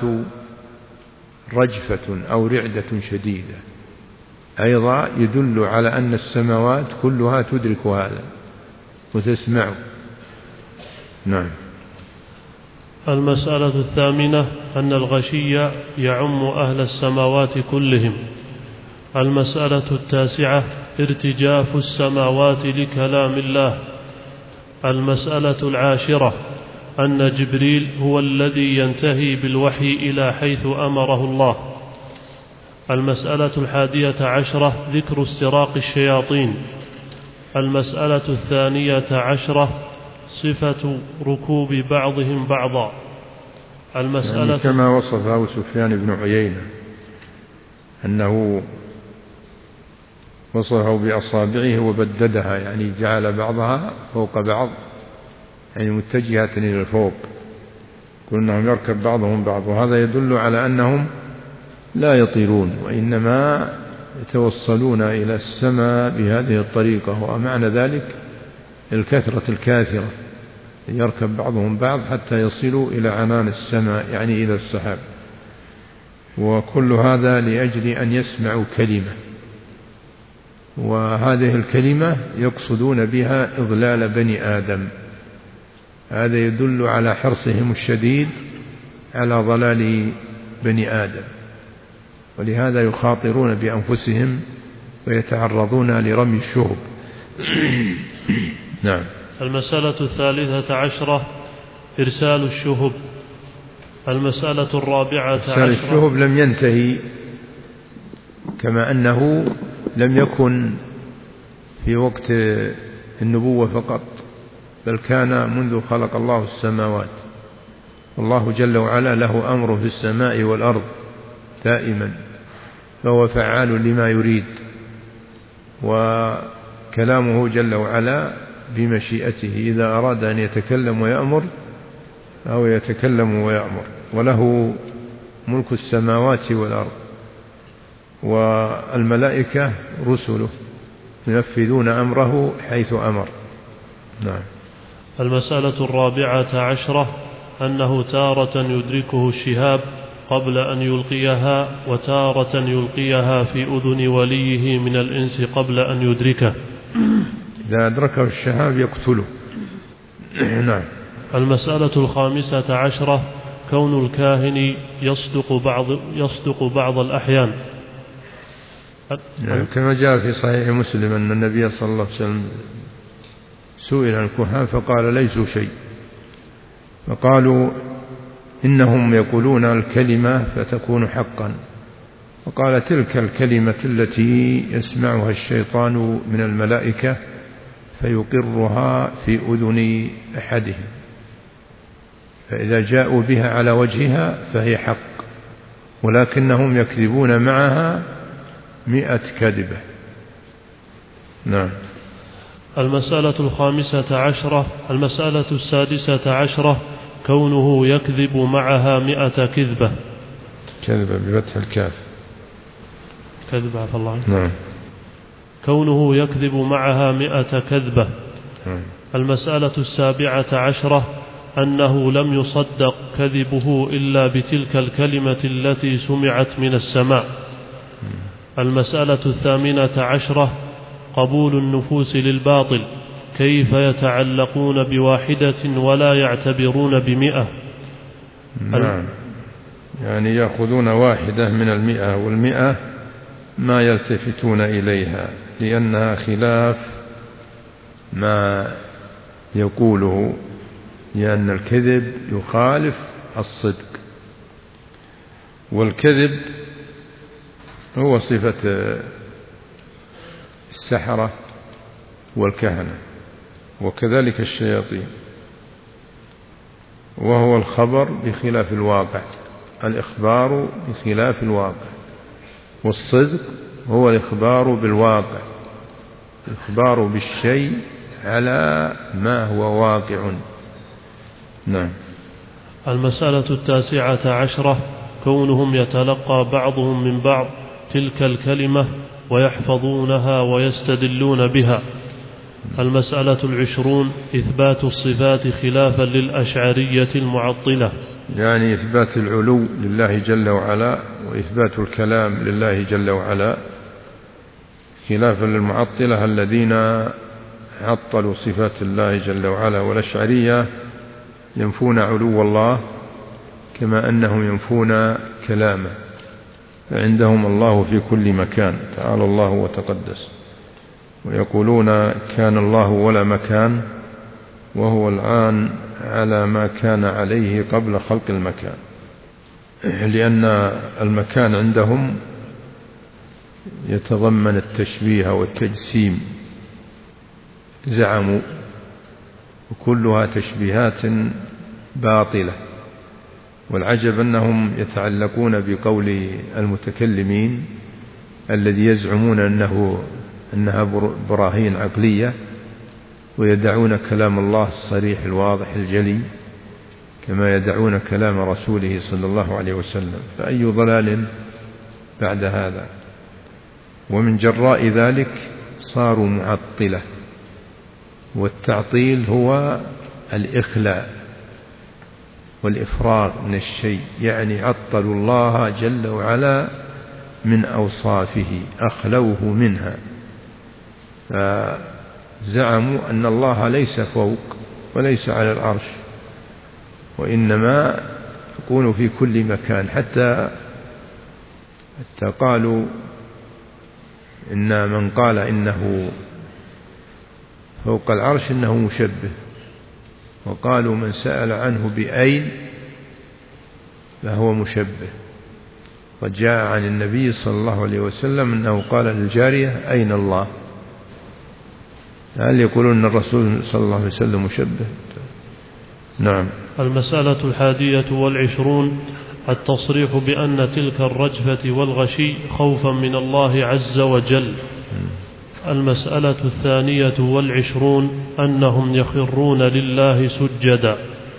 رجفة أو رعدة شديدة أيضا يدل على أن السماوات كلها تدرك هذا وتسمع. نعم. المسألة الثامنة أن الغشي يعم أهل السماوات كلهم. المسألة التاسعة ارتجاف السماوات لكلام الله. المسألة العاشرة أن جبريل هو الذي ينتهي بالوحي إلى حيث أمره الله. المسألة 11 ذكر استراق الشياطين. المسألة 12 صفة ركوب بعضهم بعضا. المسألة يعني كما وصفه سفيان بن عيينة أنه وصفه بأصابعه وبددها، يعني جعل بعضها فوق بعض، يعني متجهة إلى الفوق، كأنهم يركب بعضهم بعض، وهذا يدل على أنهم لا يطيرون وإنما يتوصلون إلى السماء بهذه الطريقة، ومعنى ذلك الكثرة الكاثرة، يركب بعضهم بعض حتى يصلوا إلى عنان السماء، يعني إلى السحاب. وكل هذا لأجل أن يسمعوا كلمة، وهذه الكلمة يقصدون بها إضلال بني آدم. هذا يدل على حرصهم الشديد على ضلال بني آدم، ولهذا يخاطرون بأنفسهم ويتعرضون لرمي الشهب. نعم. المسألة 13 إرسال الشهب. المسألة 14 إرسال الشهب لم ينتهي، كما أنه لم يكن في وقت النبوة فقط، بل كان منذ خلق الله السماوات، والله جل وعلا له أمره في السماء والأرض دائما، فهو فعال لما يريد، وكلامه جل وعلا بمشيئته، إذا أراد أن يتكلم ويأمر أو يتكلم ويأمر، وله ملك السماوات والأرض، والملائكة رسله ينفذون أمره حيث أمر. نعم. المسألة 14 أنه تارة يدركه الشهاب قبل أن يلقيها، وتارة يلقيها في أذن وليه من الإنس قبل أن يدركه. إذا أدركه الشهاب يقتله. نعم. المسألة 15 كون الكاهن يصدق بعض الأحيان، كما جاء في صحيح مسلم أن النبي صلى الله عليه وسلم سئل عن الكهان فقال ليسوا شيء، فقالوا إنهم يقولون الكلمة فتكون حقا، وقال تلك الكلمة التي يسمعها الشيطان من الملائكة فيقرها في أذن أحدهم، فإذا جاءوا بها على وجهها فهي حق، ولكنهم يكذبون معها 100 كذبة. نعم. المسألة 15 المسألة 16 كونه يكذب معها 100 كذبة. كذبة بفتح الكاف. كذبة عفى الله. نعم. كونه يكذب معها 100 كذبة. نعم. المسألة 17 أنه لم يصدق كذبه إلا بتلك الكلمة التي سمعت من السماء. المسألة 18 قبول النفوس للباطل. كيف يتعلقون بواحدة ولا يعتبرون ب100؟ نعم، يعني يأخذون واحدة من 100 وال100 ما يلتفتون إليها، لأنها خلاف ما يقوله، لأن الكذب يخالف الصدق، والكذب هو صفة السحرة والكهنة وكذلك الشياطين، وهو الخبر بخلاف الواقع، الإخبار بخلاف الواقع، والصدق هو الإخبار بالواقع، الإخبار بالشيء على ما هو واقع. نعم. المسألة 19 كونهم يتلقى بعضهم من بعض تلك الكلمة ويحفظونها ويستدلون بها. المسألة 20 إثبات الصفات خلافا للأشعرية المعطلة، يعني إثبات العلو لله جل وعلا وإثبات الكلام لله جل وعلا، خلافا للمعطلة الذين عطلوا صفات الله جل وعلا. والأشعرية ينفون علو الله كما أنهم ينفون كلامه، فعندهم الله في كل مكان تعالى الله وتقدس، ويقولون كان الله ولا مكان، وهو الآن على ما كان عليه قبل خلق المكان، لأن المكان عندهم يتضمن التشبيه والتجسيم، زعموا، وكلها تشبيهات باطلة. والعجب أنهم يتعلقون بقول المتكلمين الذي يزعمون أنها براهين عقلية، ويدعون كلام الله الصريح الواضح الجلي كما يدعون كلام رسوله صلى الله عليه وسلم، فأي ضلال بعد هذا. ومن جراء ذلك صاروا معطلة، والتعطيل هو الإخلاء والإفراغ من الشيء، يعني عطلوا الله جل وعلا من أوصافه، أخلوه منها، فزعموا أن الله ليس فوق وليس على العرش، وإنما يكون في كل مكان، حتى قالوا إن من قال إنه فوق العرش إنه مشبه، وقالوا من سأل عنه بأين فهو مشبه. قد جاء عن النبي صلى الله عليه وسلم أنه قال للجارية أين الله؟ هل يقولون أن الرسول صلى الله عليه وسلم مشبه؟ نعم. المسألة 21 التصريح بأن تلك الرجفة والغشي خوفا من الله عز وجل. المسألة 22 أنهم يخرون لله سجدا.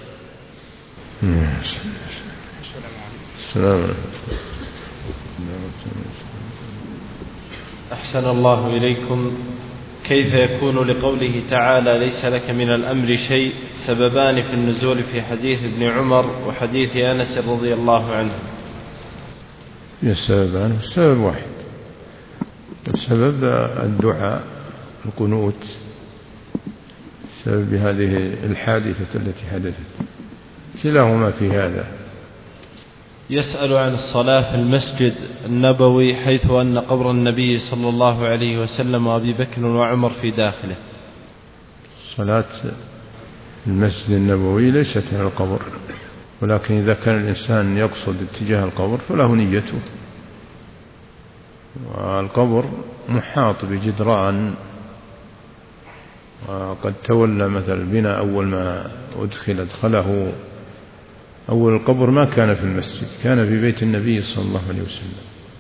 أحسن الله إليكم. كيف يكون لقوله تعالى ليس لك من الأمر شيء سببان في النزول في حديث ابن عمر وحديث أنس رضي الله عنه؟ السببان، السبب واحد، السبب الدعاء القنوت، سبب هذه الحادثة التي حدثت، كلاهما في هذا. يسأل عن الصلاة في المسجد النبوي حيث أن قبر النبي صلى الله عليه وسلم وأبي بكر وعمر في داخله. صلاة المسجد النبوي ليست على القبر، ولكن إذا كان الإنسان يقصد اتجاه القبر فله نيته، والقبر محاط بجدران، وقد تولى مثل البناء أول ما أدخله أول القبر ما كان في المسجد، كان في بيت النبي صلى الله عليه وسلم،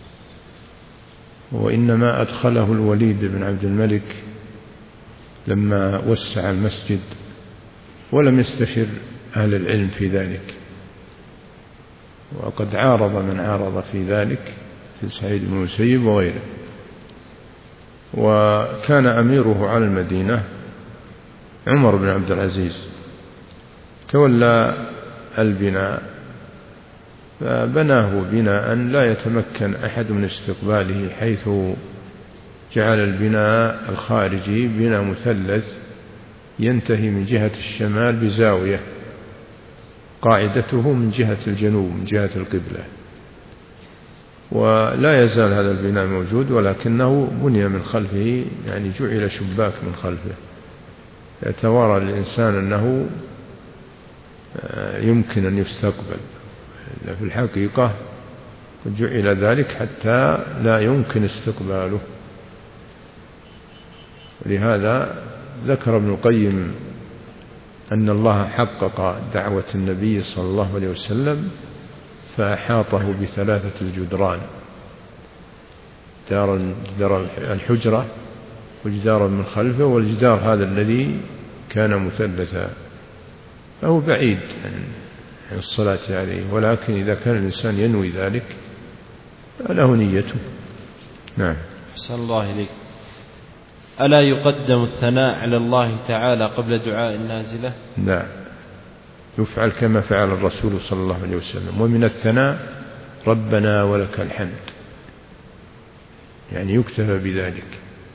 وإنما أدخله الوليد بن عبد الملك لما وسع المسجد، ولم يستشر أهل العلم في ذلك، وقد عارض من عارض في ذلك في سعيد بن المسيب وغيره. وكان أميره على المدينة عمر بن عبد العزيز، تولى البناء، فبناه بناء لا يتمكن أحد من استقباله، حيث جعل البناء الخارجي بناء مثلث ينتهي من جهة الشمال بزاوية، قاعدته من جهة الجنوب من جهة القبلة، ولا يزال هذا البناء موجود، ولكنه بني من خلفه، يعني جعل شباك من خلفه يتوارى للإنسان أنه يمكن أن يستقبل. في الحقيقة جعل ذلك حتى لا يمكن استقباله. لهذا ذكر ابن القيم أن الله حقق دعوة النبي صلى الله عليه وسلم فأحاطه بثلاثة الجدران: جدار الحجرة، وجدار من خلفه، والجدار هذا الذي كان مثلثا، فهو بعيد عن الصلاة عليه، ولكن إذا كان الإنسان ينوي ذلك له نيته. نعم. أحسن الله إليك. ألا يقدم الثناء على الله تعالى قبل دعاء النازلة؟ لا، يفعل كما فعل الرسول صلى الله عليه وسلم. ومن الثناء ربنا ولك الحمد، يعني يكتفى بذلك.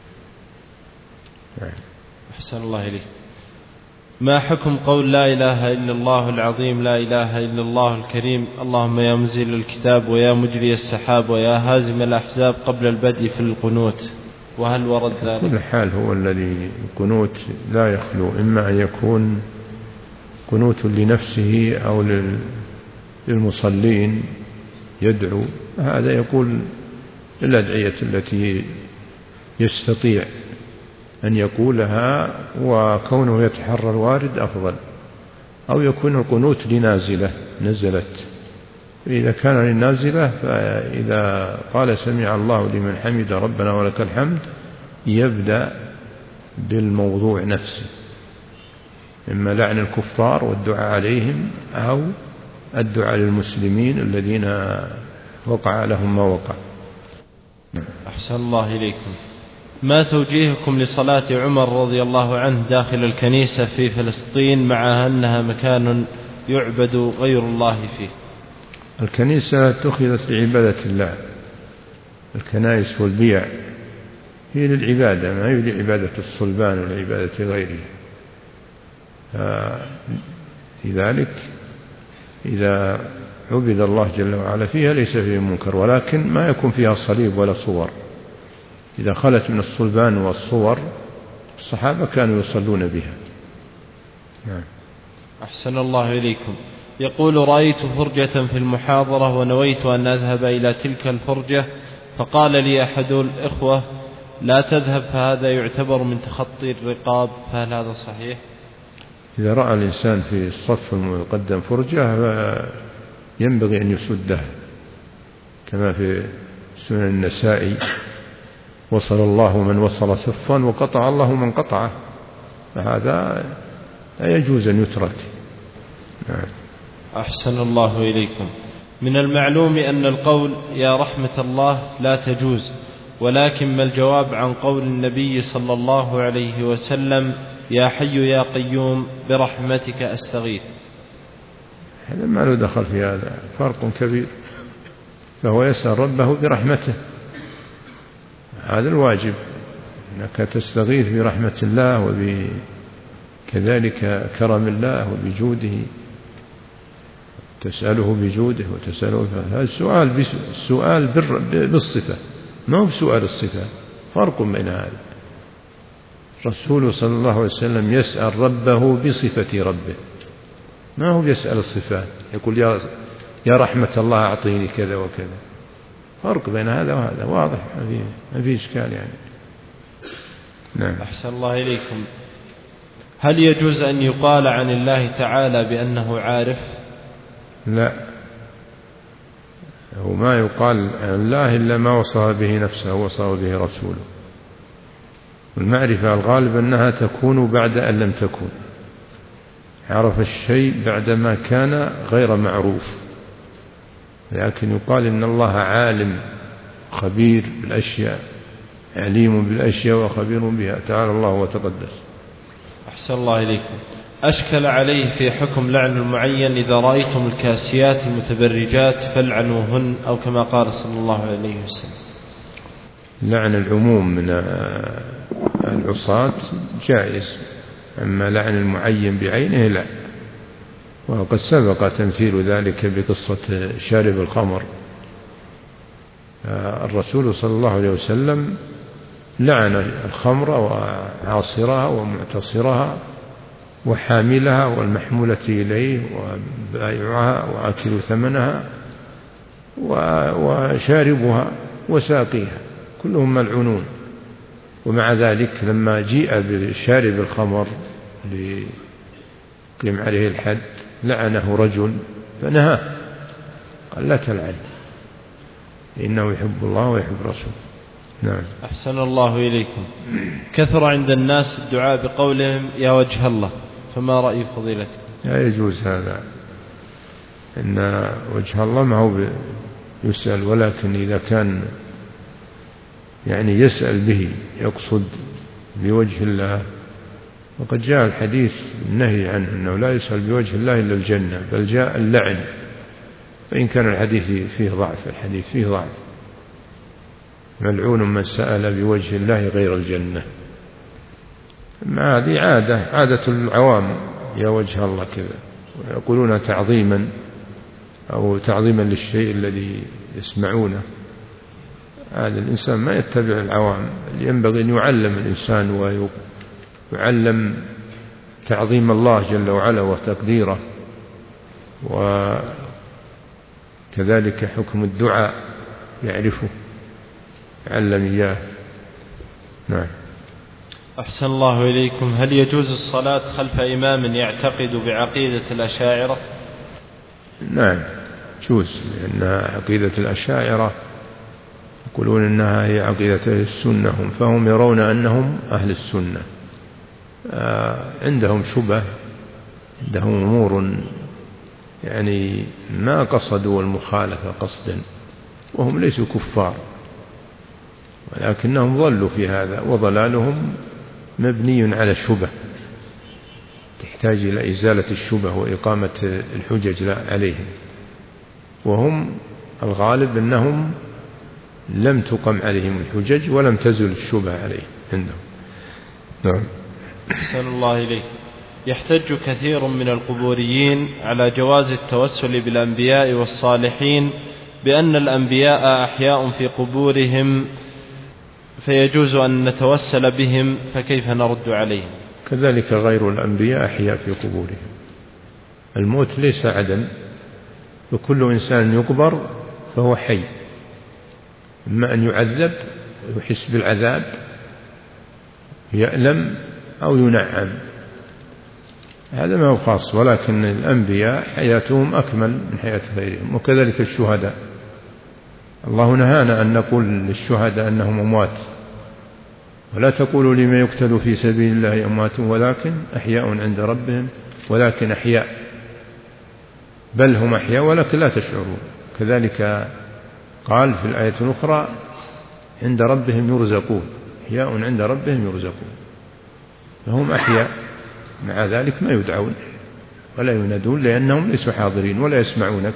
أحسن الله إليك. ما حكم قول لا إله إلا الله العظيم لا إله إلا الله الكريم اللهم يا منزل الكتاب ويا مجري السحاب ويا هازم الأحزاب قبل البدء في القنوت، وهل ورد ذلك؟ كل حال هو الذي القنوت لا يخلو إما أن يكون قنوت لنفسه أو للمصلين يدعو، هذا يقول الأدعية التي يستطيع أن يقولها، وكونه يتحرى الوارد أفضل. أو يكون القنوت لنازلة نزلت، إذا كان للنازلة فإذا قال سمع الله لمن حمد ربنا ولك الحمد يبدأ بالموضوع نفسه، إما لعن الكفار والدعاء عليهم أو الدعاء للمسلمين الذين وقع لهم ما وقع. أحسن الله إليكم. ما توجيهكم لصلاة عمر رضي الله عنه داخل الكنيسة في فلسطين مع أنها مكان يعبد غير الله فيه؟ الكنيسة اتخذت لعبادة الله، الكنائس والبيع هي للعبادة، ما هي لعبادة الصلبان ولا عبادة غيره. لذلك إذا عبد الله جل وعلا فيها ليس فيه منكر، ولكن ما يكون فيها صليب ولا صور. إذا خلت من الصلبان والصور الصحابة كانوا يصلون بها. نعم. أحسن الله إليكم. يقول: رأيت فرجة في المحاضرة ونويت أن أذهب إلى تلك الفرجة، فقال لي أحد الإخوة: لا تذهب، فهذا يعتبر من تخطي الرقاب، فهل هذا صحيح؟ إذا رأى الإنسان في الصف المقدم فرجة ينبغي أن يسدها، كما في سنن النسائي: وصل الله من وصل صفا وقطع الله من قطعه، فهذا لا يجوز أن يترك. أحسن الله إليكم. من المعلوم أن القول يا رحمة الله لا تجوز، ولكن ما الجواب عن قول النبي صلى الله عليه وسلم: يا حي يا قيوم برحمتك أستغيث؟ هذا ما له دخل في هذا، فرق كبير. فهو يسأل ربه برحمته، هذا الواجب، أنك تستغيث برحمة الله وكذلك كرم الله وبجوده، تسأله بجوده وتسأله. هذا السؤال بالصفة، ما هو بسؤال الصفة، فرق بين هذا. الرسول صلى الله عليه وسلم يسأل ربه بصفة ربه، ما هو يسأل الصفات، يقول يا رحمة الله أعطيني كذا وكذا. فرق بين هذا وهذا واضح، ما في إشكال يعني. نعم. أحسن الله إليكم. هل يجوز أن يقال عن الله تعالى بأنه عارف؟ لا، هو ما يقال عن الله إلا ما وصف به نفسه ووصف به رسوله. المعرفة الغالب أنها تكون بعد أن لم تكن، عرف الشيء بعدما كان غير معروف. لكن يقال إن الله عالم خبير بالأشياء، عليم بالأشياء وخبير بها، تعالى الله وتقدس. أحسن الله إليكم. أشكل عليه في حكم لعن المعين: إذا رأيتم الكاسيات المتبرجات فلعنوهن، أو كما قال صلى الله عليه وسلم. لعن العموم من العصاة جائز، أما لعن المعين بعينه لا. وقد سبق تمثيل ذلك بقصة شارب الخمر. الرسول صلى الله عليه وسلم لعن الخمر وعاصرها ومعتصرها وحاملها والمحمولة إليه وبائعها وآكل ثمنها وشاربها وساقيها، كلهم ملعونون. ومع ذلك لما جيء بشارب الخمر ليقيم عليه الحد لعنه رجل فنهاه، قال لا تلعن إنه يحب الله ويحب رسوله. نعم. أحسن الله إليكم. كثر عند الناس الدعاء بقولهم يا وجه الله، فما رأي فضيلتكم؟ لا يجوز هذا، إن وجه الله ما هو يسأل، ولكن إذا كان يعني يسأل به يقصد بوجه الله، وقد جاء الحديث النهي عنه أنه لا يسأل بوجه الله إلا الجنة، بل جاء اللعن، وإن كان الحديث فيه ضعف، الحديث فيه ضعف، ملعون من سأل بوجه الله غير الجنة. ما هذه عادة العوام يا وجه الله كذا، ويقولون تعظيما أو تعظيما للشيء الذي يسمعونه. هذا الإنسان ما يتبع العوام، ينبغي أن يعلم الإنسان ويعلم تعظيم الله جل وعلا وتقديره، وكذلك حكم الدعاء يعرفه، يعلم إياه. نعم. أحسن الله إليكم. هل يجوز الصلاة خلف إمام يعتقد بعقيدة الأشاعرة؟ نعم يجوز، لأن عقيدة الأشاعرة يقولون إنها هي عقيدة أهل السنة، فهم يرون أنهم أهل السنة. عندهم شبه، عندهم أمور يعني ما قصدوا المخالفة قصدا، وهم ليسوا كفار، ولكنهم ضلوا في هذا، وضلالهم مبني على الشبه، تحتاج إلى إزالة الشبه وإقامة الحجج عليهم، وهم الغالب أنهم لم تقم عليهم الحجج ولم تزل الشبه عليهم عندهم. نعم. أحسن الله إليك. يحتج كثير من القبوريين على جواز التوسل بالأنبياء والصالحين بأن الأنبياء أحياء في قبورهم فيجوز أن نتوسل بهم، فكيف نرد عليهم؟ كذلك غير الأنبياء أحياء في قبورهم. الموت ليس عدم، وكل إنسان يقبر فهو حي، إما أن يعذب ويحس بالعذاب يألم أو ينعم، هذا ما هو خاص. ولكن الأنبياء حياتهم أكمل من حياة غيرهم، وكذلك الشهداء. الله نهانا أن نقول للشهداء أنهم أموات، ولا تقولوا لمن يقتل في سبيل الله أموات ولكن أحياء عند ربهم، ولكن أحياء، بل هم أحياء ولكن لا تشعرون. كذلك قال في الآية الأخرى عند ربهم يرزقون، أحياء عند ربهم يرزقون، فهم أحياء، مع ذلك ما يدعون ولا ينادون لأنهم ليسوا حاضرين ولا يسمعونك،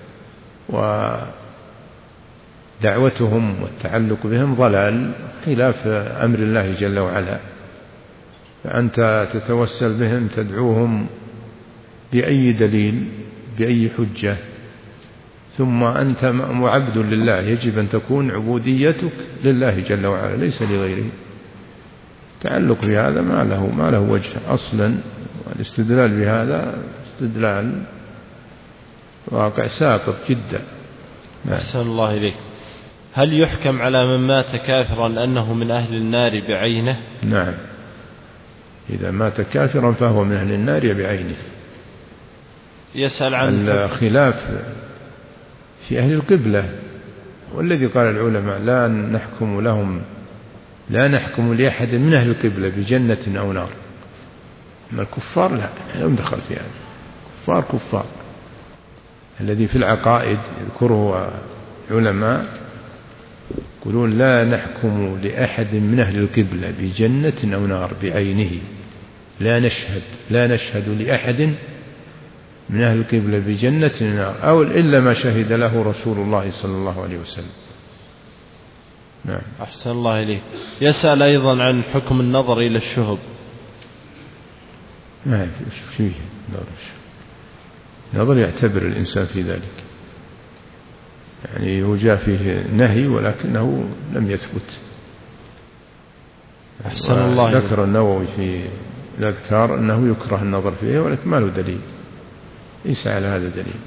ودعوتهم والتعلق بهم ضلال خلاف أمر الله جل وعلا. فأنت تتوسل بهم، تدعوهم بأي دليل بأي حجة، ثم أنت عبد لله، يجب أن تكون عبوديتك لله جل وعلا ليس لغيره. تعلق بهذا ما له وجه أصلا، والاستدلال بهذا استدلال واقع ساقط جدا. أحسن الله إليك. هل يحكم على من مات كافرا أنه من أهل النار بعينه؟ نعم، إذا مات كافرا فهو من أهل النار بعينه. يسأل عن الخلاف في أهل القبلة، والذي قال العلماء لا نحكم لأحد من أهل القبلة بجنة أو نار. أما الكفار لا لم دخل في هذا، كفار. الذي في العقائد يذكره علماء يقولون لا نحكم لأحد من أهل القبلة بجنة أو نار بعينه، لا نشهد لأحد من أهل القبلة بجنة أو نار أو إلا ما شهد له رسول الله صلى الله عليه وسلم. نعم. أحسن الله إليك. يسأل أيضا عن حكم النظر إلى الشهب. ما فيه نظر يعتبر الإنسان في ذلك، يعني وجاء فيه نهي ولكنه لم يثبت. أحسن الله. ذكر النووي في الأذكار أنه يكره النظر فيه ولكن ما له دليل، ليس على هذا دليل.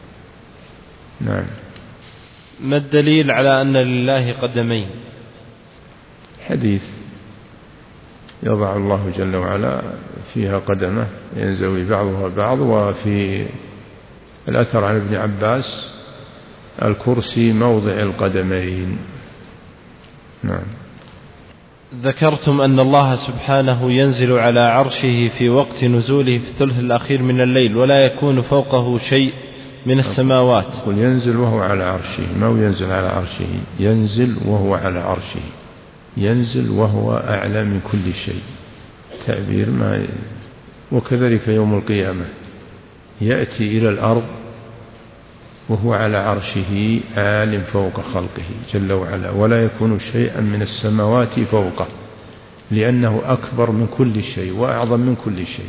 نعم. ما الدليل على أن لله قدمين؟ حديث يضع الله جل وعلا فيها قدمه ينزوي بعضها بعض، وفي الأثر عن ابن عباس الكرسي موضع القدمين. نعم. ذكرتم أن الله سبحانه ينزل على عرشه في وقت نزوله في الثلث الأخير من الليل ولا يكون فوقه شيء من السماوات. قل ينزل وهو على عرشه، ما هو ينزل على عرشه، ينزل وهو على عرشه، ينزل وهو أعلى من كل شيء، تعبير ما. وكذلك يوم القيامة يأتي إلى الأرض وهو على عرشه عال فوق خلقه جل وعلا، ولا يكون شيئا من السماوات فوقه، لأنه أكبر من كل شيء وأعظم من كل شيء،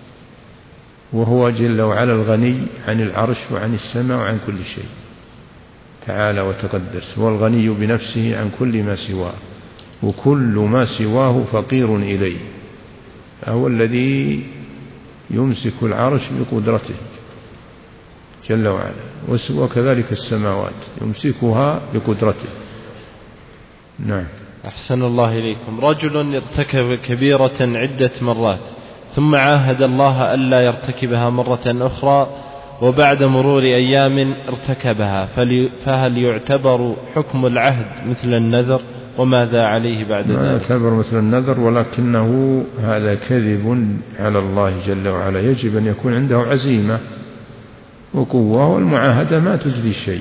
وهو جل وعلا الغني عن العرش وعن السماء وعن كل شيء تعالى وتقدس، هو الغني بنفسه عن كل ما سواه، وكل ما سواه فقير إليه، هو الذي يمسك العرش بقدرته جل وعلا، وكذلك السماوات يمسكها بقدرته. نعم. أحسن الله إليكم. رجل ارتكب كبيرة عدة مرات ثم عاهد الله ألا يرتكبها مرة أخرى، وبعد مرور أيام ارتكبها، فهل يعتبر حكم العهد مثل النذر؟ وماذا عليه بعد ذلك؟ ما يعتبر مثل النذر، ولكنه هذا كذب على الله جل وعلا، يجب أن يكون عنده عزيمة وقوة، والمعاهدة ما تجدي شيء،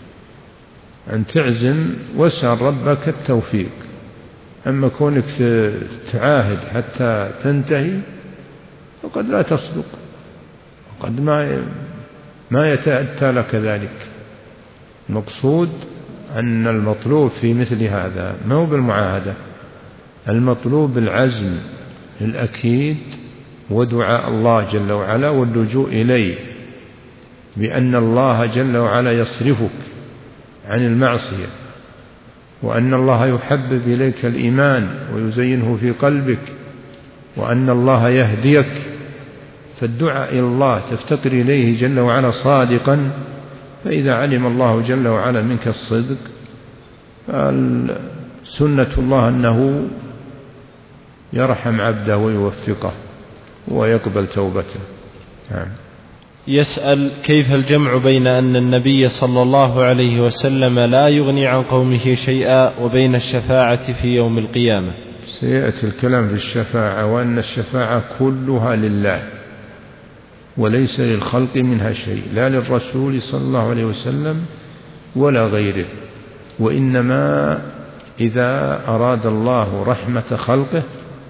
أن تعزم واسأل ربك التوفيق، أما كونك تعاهد حتى تنتهي فقد لا تصدق، وقد ما يتأتى لك ذلك. المقصود أن المطلوب في مثل هذا ما هو بالمعاهدة، المطلوب العزم الأكيد ودعاء الله جل وعلا واللجوء إليه، بأن الله جل وعلا يصرفك عن المعصية، وأن الله يحبب إليك الإيمان ويزينه في قلبك، وأن الله يهديك، فالدعاء إلى الله تفتقر إليه جل وعلا صادقا، فإذا علم الله جل وعلا منك الصدق سنة الله أنه يرحم عبده ويوفقه ويقبل توبته. نعم. يسأل: كيف الجمع بين أن النبي صلى الله عليه وسلم لا يغني عن قومه شيئا وبين الشفاعة في يوم القيامة؟ سيأتي الكلام في الشفاعة، وأن الشفاعة كلها لله وليس للخلق منها شيء، لا للرسول صلى الله عليه وسلم ولا غيره، وإنما إذا أراد الله رحمة خلقه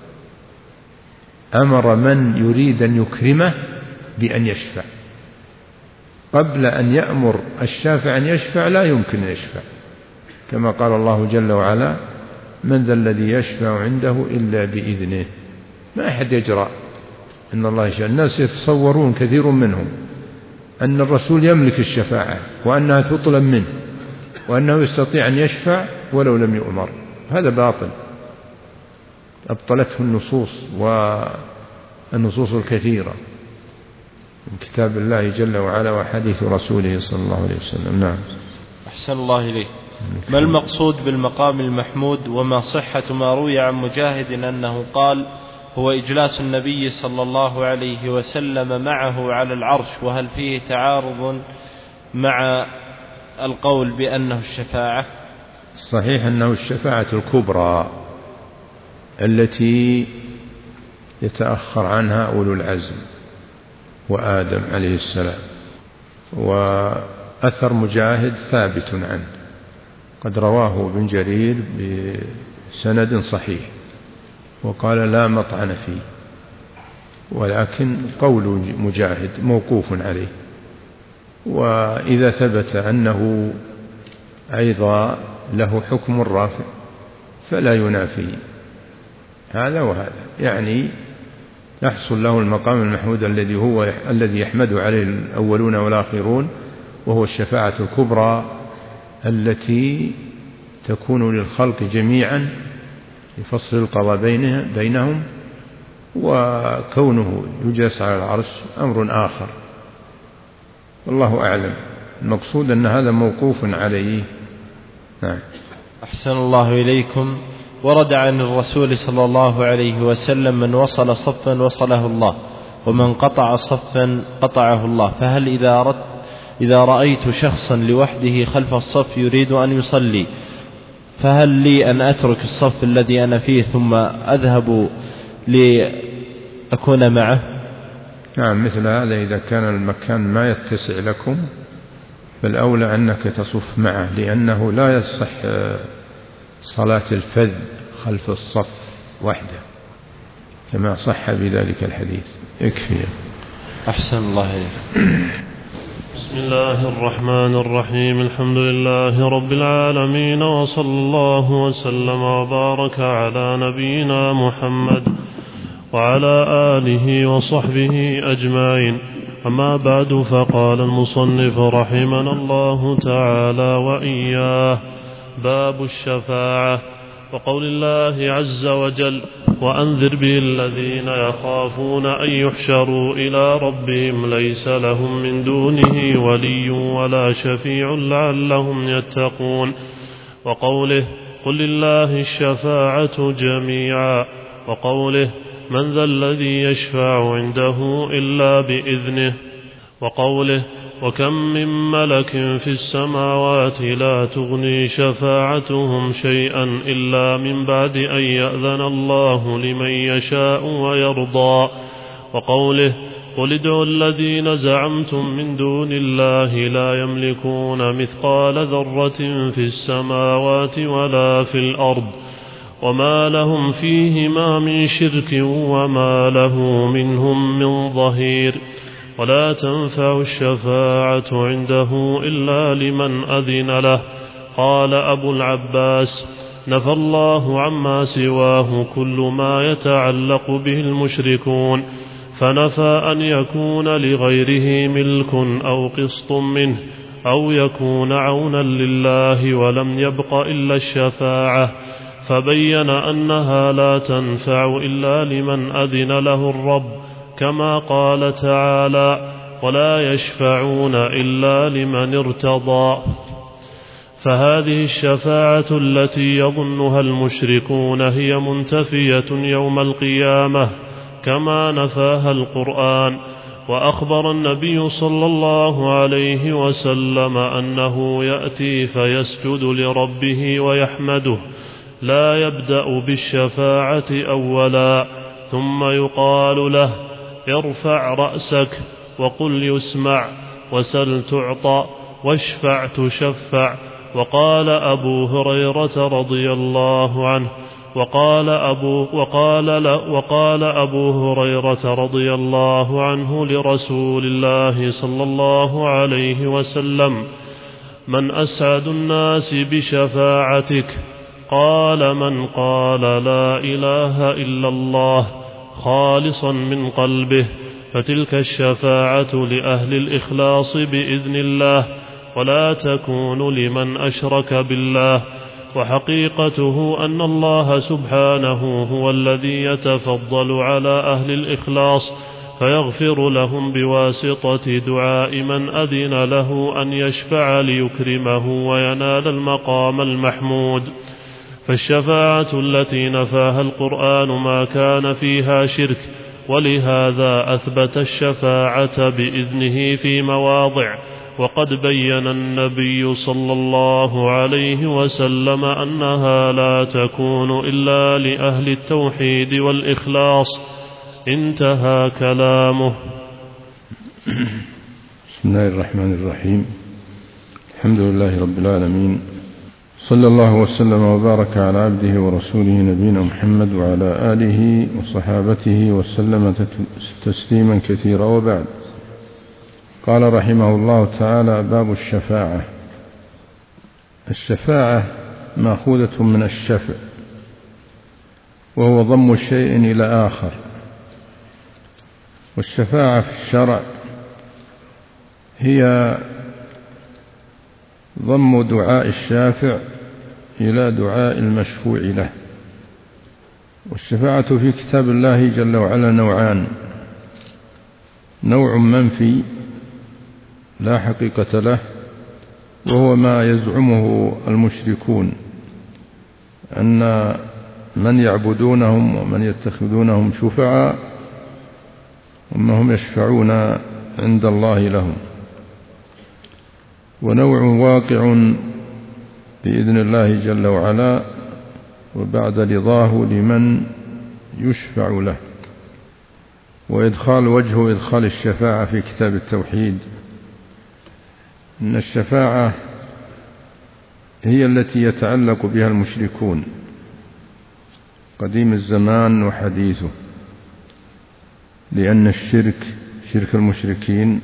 أمر من يريد أن يكرمه بأن يشفع، قبل أن يأمر الشافع أن يشفع لا يمكن أن يشفع، كما قال الله جل وعلا: من ذا الذي يشفع عنده إلا بإذنه. ما أحد يجرأ أن الله يشفع. الناس يتصورون كثير منهم أن الرسول يملك الشفاعة وأنها تطلب منه وأنه يستطيع أن يشفع ولو لم يؤمر، هذا باطل أبطلته النصوص الكثيرة من كتاب الله جل وعلا وحديث رسوله صلى الله عليه وسلم. نعم. أحسن الله إليه. ما المقصود بالمقام المحمود، وما صحة ما روي عن مجاهد أنه قال: هو إجلاس النبي صلى الله عليه وسلم معه على العرش، وهل فيه تعارض مع القول بأنه الشفاعة؟ صحيح أنه الشفاعة الكبرى التي يتأخر عنها أولو العزم وآدم عليه السلام، وأثر مجاهد ثابت عنه، قد رواه ابن جرير بسند صحيح وقال لا مطعن فيه، ولكن قول مجاهد موقوف عليه، وإذا ثبت أنه أيضا له حكم الرافع فلا ينافي هذا وهذا، يعني يحصل له المقام المحمود الذي يحمده عليه الأولون والآخرون، وهو الشفاعة الكبرى التي تكون للخلق جميعا لفصل القضاء بينهم، وكونه يجلس على العرش أمر آخر، والله أعلم. المقصود أن هذا موقوف عليه. نعم. أحسن الله إليكم. ورد عن الرسول صلى الله عليه وسلم: من وصل صفا وصله الله، ومن قطع صفا قطعه الله. فهل إذا رأيت شخصا لوحده خلف الصف يريد أن يصلي، فهل لي أن أترك الصف الذي أنا فيه ثم أذهب لأكون معه؟ نعم، مثل هذا إذا كان المكان ما يتسع لكم فالأولى أنك تصف معه، لأنه لا يصح صلاة الفذ خلف الصف وحده كما صح بذلك الحديث. يكفي. أحسن الله إليك. بسم الله الرحمن الرحيم. الحمد لله رب العالمين، وصلى الله وسلم وبارك على نبينا محمد وعلى آله وصحبه أجمعين. أما بعد، فقال المصنف رحمنا الله تعالى وإياه: باب الشفاعة. وقول الله عز وجل: وأنذر به الذين يخافون أن يحشروا إلى ربهم ليس لهم من دونه ولي ولا شفيع لعلهم يتقون. وقوله: قل لله الشفاعة جميعا. وقوله: من ذا الذي يشفع عنده إلا بإذنه. وقوله: وكم من ملك في السماوات لا تغني شفاعتهم شيئا إلا من بعد أن يأذن الله لمن يشاء ويرضى. وقوله: قل ادعوا الذين زعمتم من دون الله لا يملكون مثقال ذرة في السماوات ولا في الأرض وما لهم فيهما من شرك وما له منهم من ظهير. ولا تنفع الشفاعة عنده إلا لمن أذن له. قال أبو العباس: نفى الله عما سواه كل ما يتعلق به المشركون، فنفى أن يكون لغيره ملك أو قسط منه أو يكون عونا لله، ولم يبق إلا الشفاعة، فبين أنها لا تنفع إلا لمن أذن له الرب، كما قال تعالى: ولا يشفعون إلا لمن ارتضى. فهذه الشفاعة التي يظنها المشركون هي منتفية يوم القيامة كما نفاها القرآن. وأخبر النبي صلى الله عليه وسلم أنه يأتي فيسجد لربه ويحمده، لا يبدأ بالشفاعة أولا، ثم يقال له: ارفع رأسك وقل يسمع، وسل تعطى، واشفع تشفع. وقال أبو هريرة رضي الله عنه وقال أبو هريرة رضي الله عنه لرسول الله صلى الله عليه وسلم: من أسعد الناس بشفاعتك؟ قال: من قال لا إله إلا الله خالصا من قلبه، فتلك الشفاعة لأهل الإخلاص بإذن الله، ولا تكون لمن أشرك بالله. وحقيقته أن الله سبحانه هو الذي يتفضل على أهل الإخلاص فيغفر لهم بواسطة دعاء من أذن له أن يشفع ليكرمه وينال المقام المحمود. فالشفاعة التي نفاها القرآن ما كان فيها شرك، ولهذا أثبت الشفاعة بإذنه في مواضع. وقد بين النبي صلى الله عليه وسلم أنها لا تكون إلا لأهل التوحيد والإخلاص. انتهى كلامه. بسم الله الرحمن الرحيم. الحمد لله رب العالمين، صلى الله وسلم وبارك على عبده ورسوله نبينا محمد وعلى آله وصحابته وسلم تسليما كثيرا، وبعد. قال رحمه الله تعالى: باب الشفاعة. الشفاعة مأخوذة من الشفع، وهو ضم الشيء إلى آخر، والشفاعة في الشرع هي ضم دعاء الشافع إلى دعاء المشفوع له. والشفاعة في كتاب الله جل وعلا نوعان: نوع منفي لا حقيقة له، وهو ما يزعمه المشركون أن من يعبدونهم ومن يتخذونهم شفعاء هم يشفعون عند الله لهم. ونوع واقع بإذن الله جل وعلا وبعد رضاه لمن يشفع له. وجه إدخال الشفاعة في كتاب التوحيد إن الشفاعة هي التي يتعلق بها المشركون قديم الزمان وحديثه، لأن الشرك شرك المشركين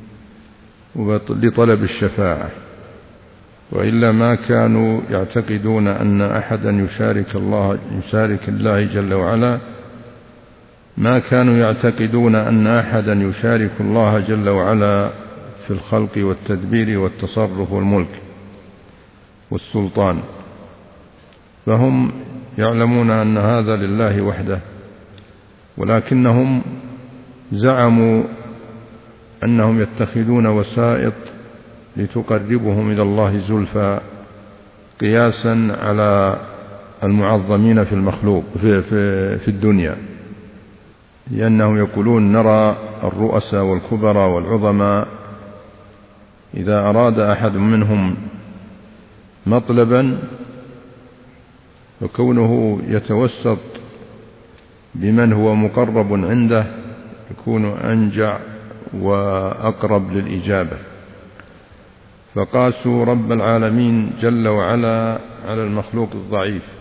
لطلب الشفاعة، وإلا ما كانوا يعتقدون أن أحدا يشارك الله جل وعلا، ما كانوا يعتقدون أن أحدا يشارك الله جل وعلا في الخلق والتدبير والتصرف والملك والسلطان، فهم يعلمون أن هذا لله وحده، ولكنهم زعموا أنهم يتخذون وسائط لتقربهم إلى الله زلفى قياسا على المعظمين في المخلوق في الدنيا، لأنهم يقولون نرى الرؤساء والكبراء والعظماء إذا أراد أحد منهم مطلبا فكونه يتوسط بمن هو مقرب عنده يكون أنجع وأقرب للإجابة، فقاسوا رب العالمين جل وعلا على المخلوق الضعيف.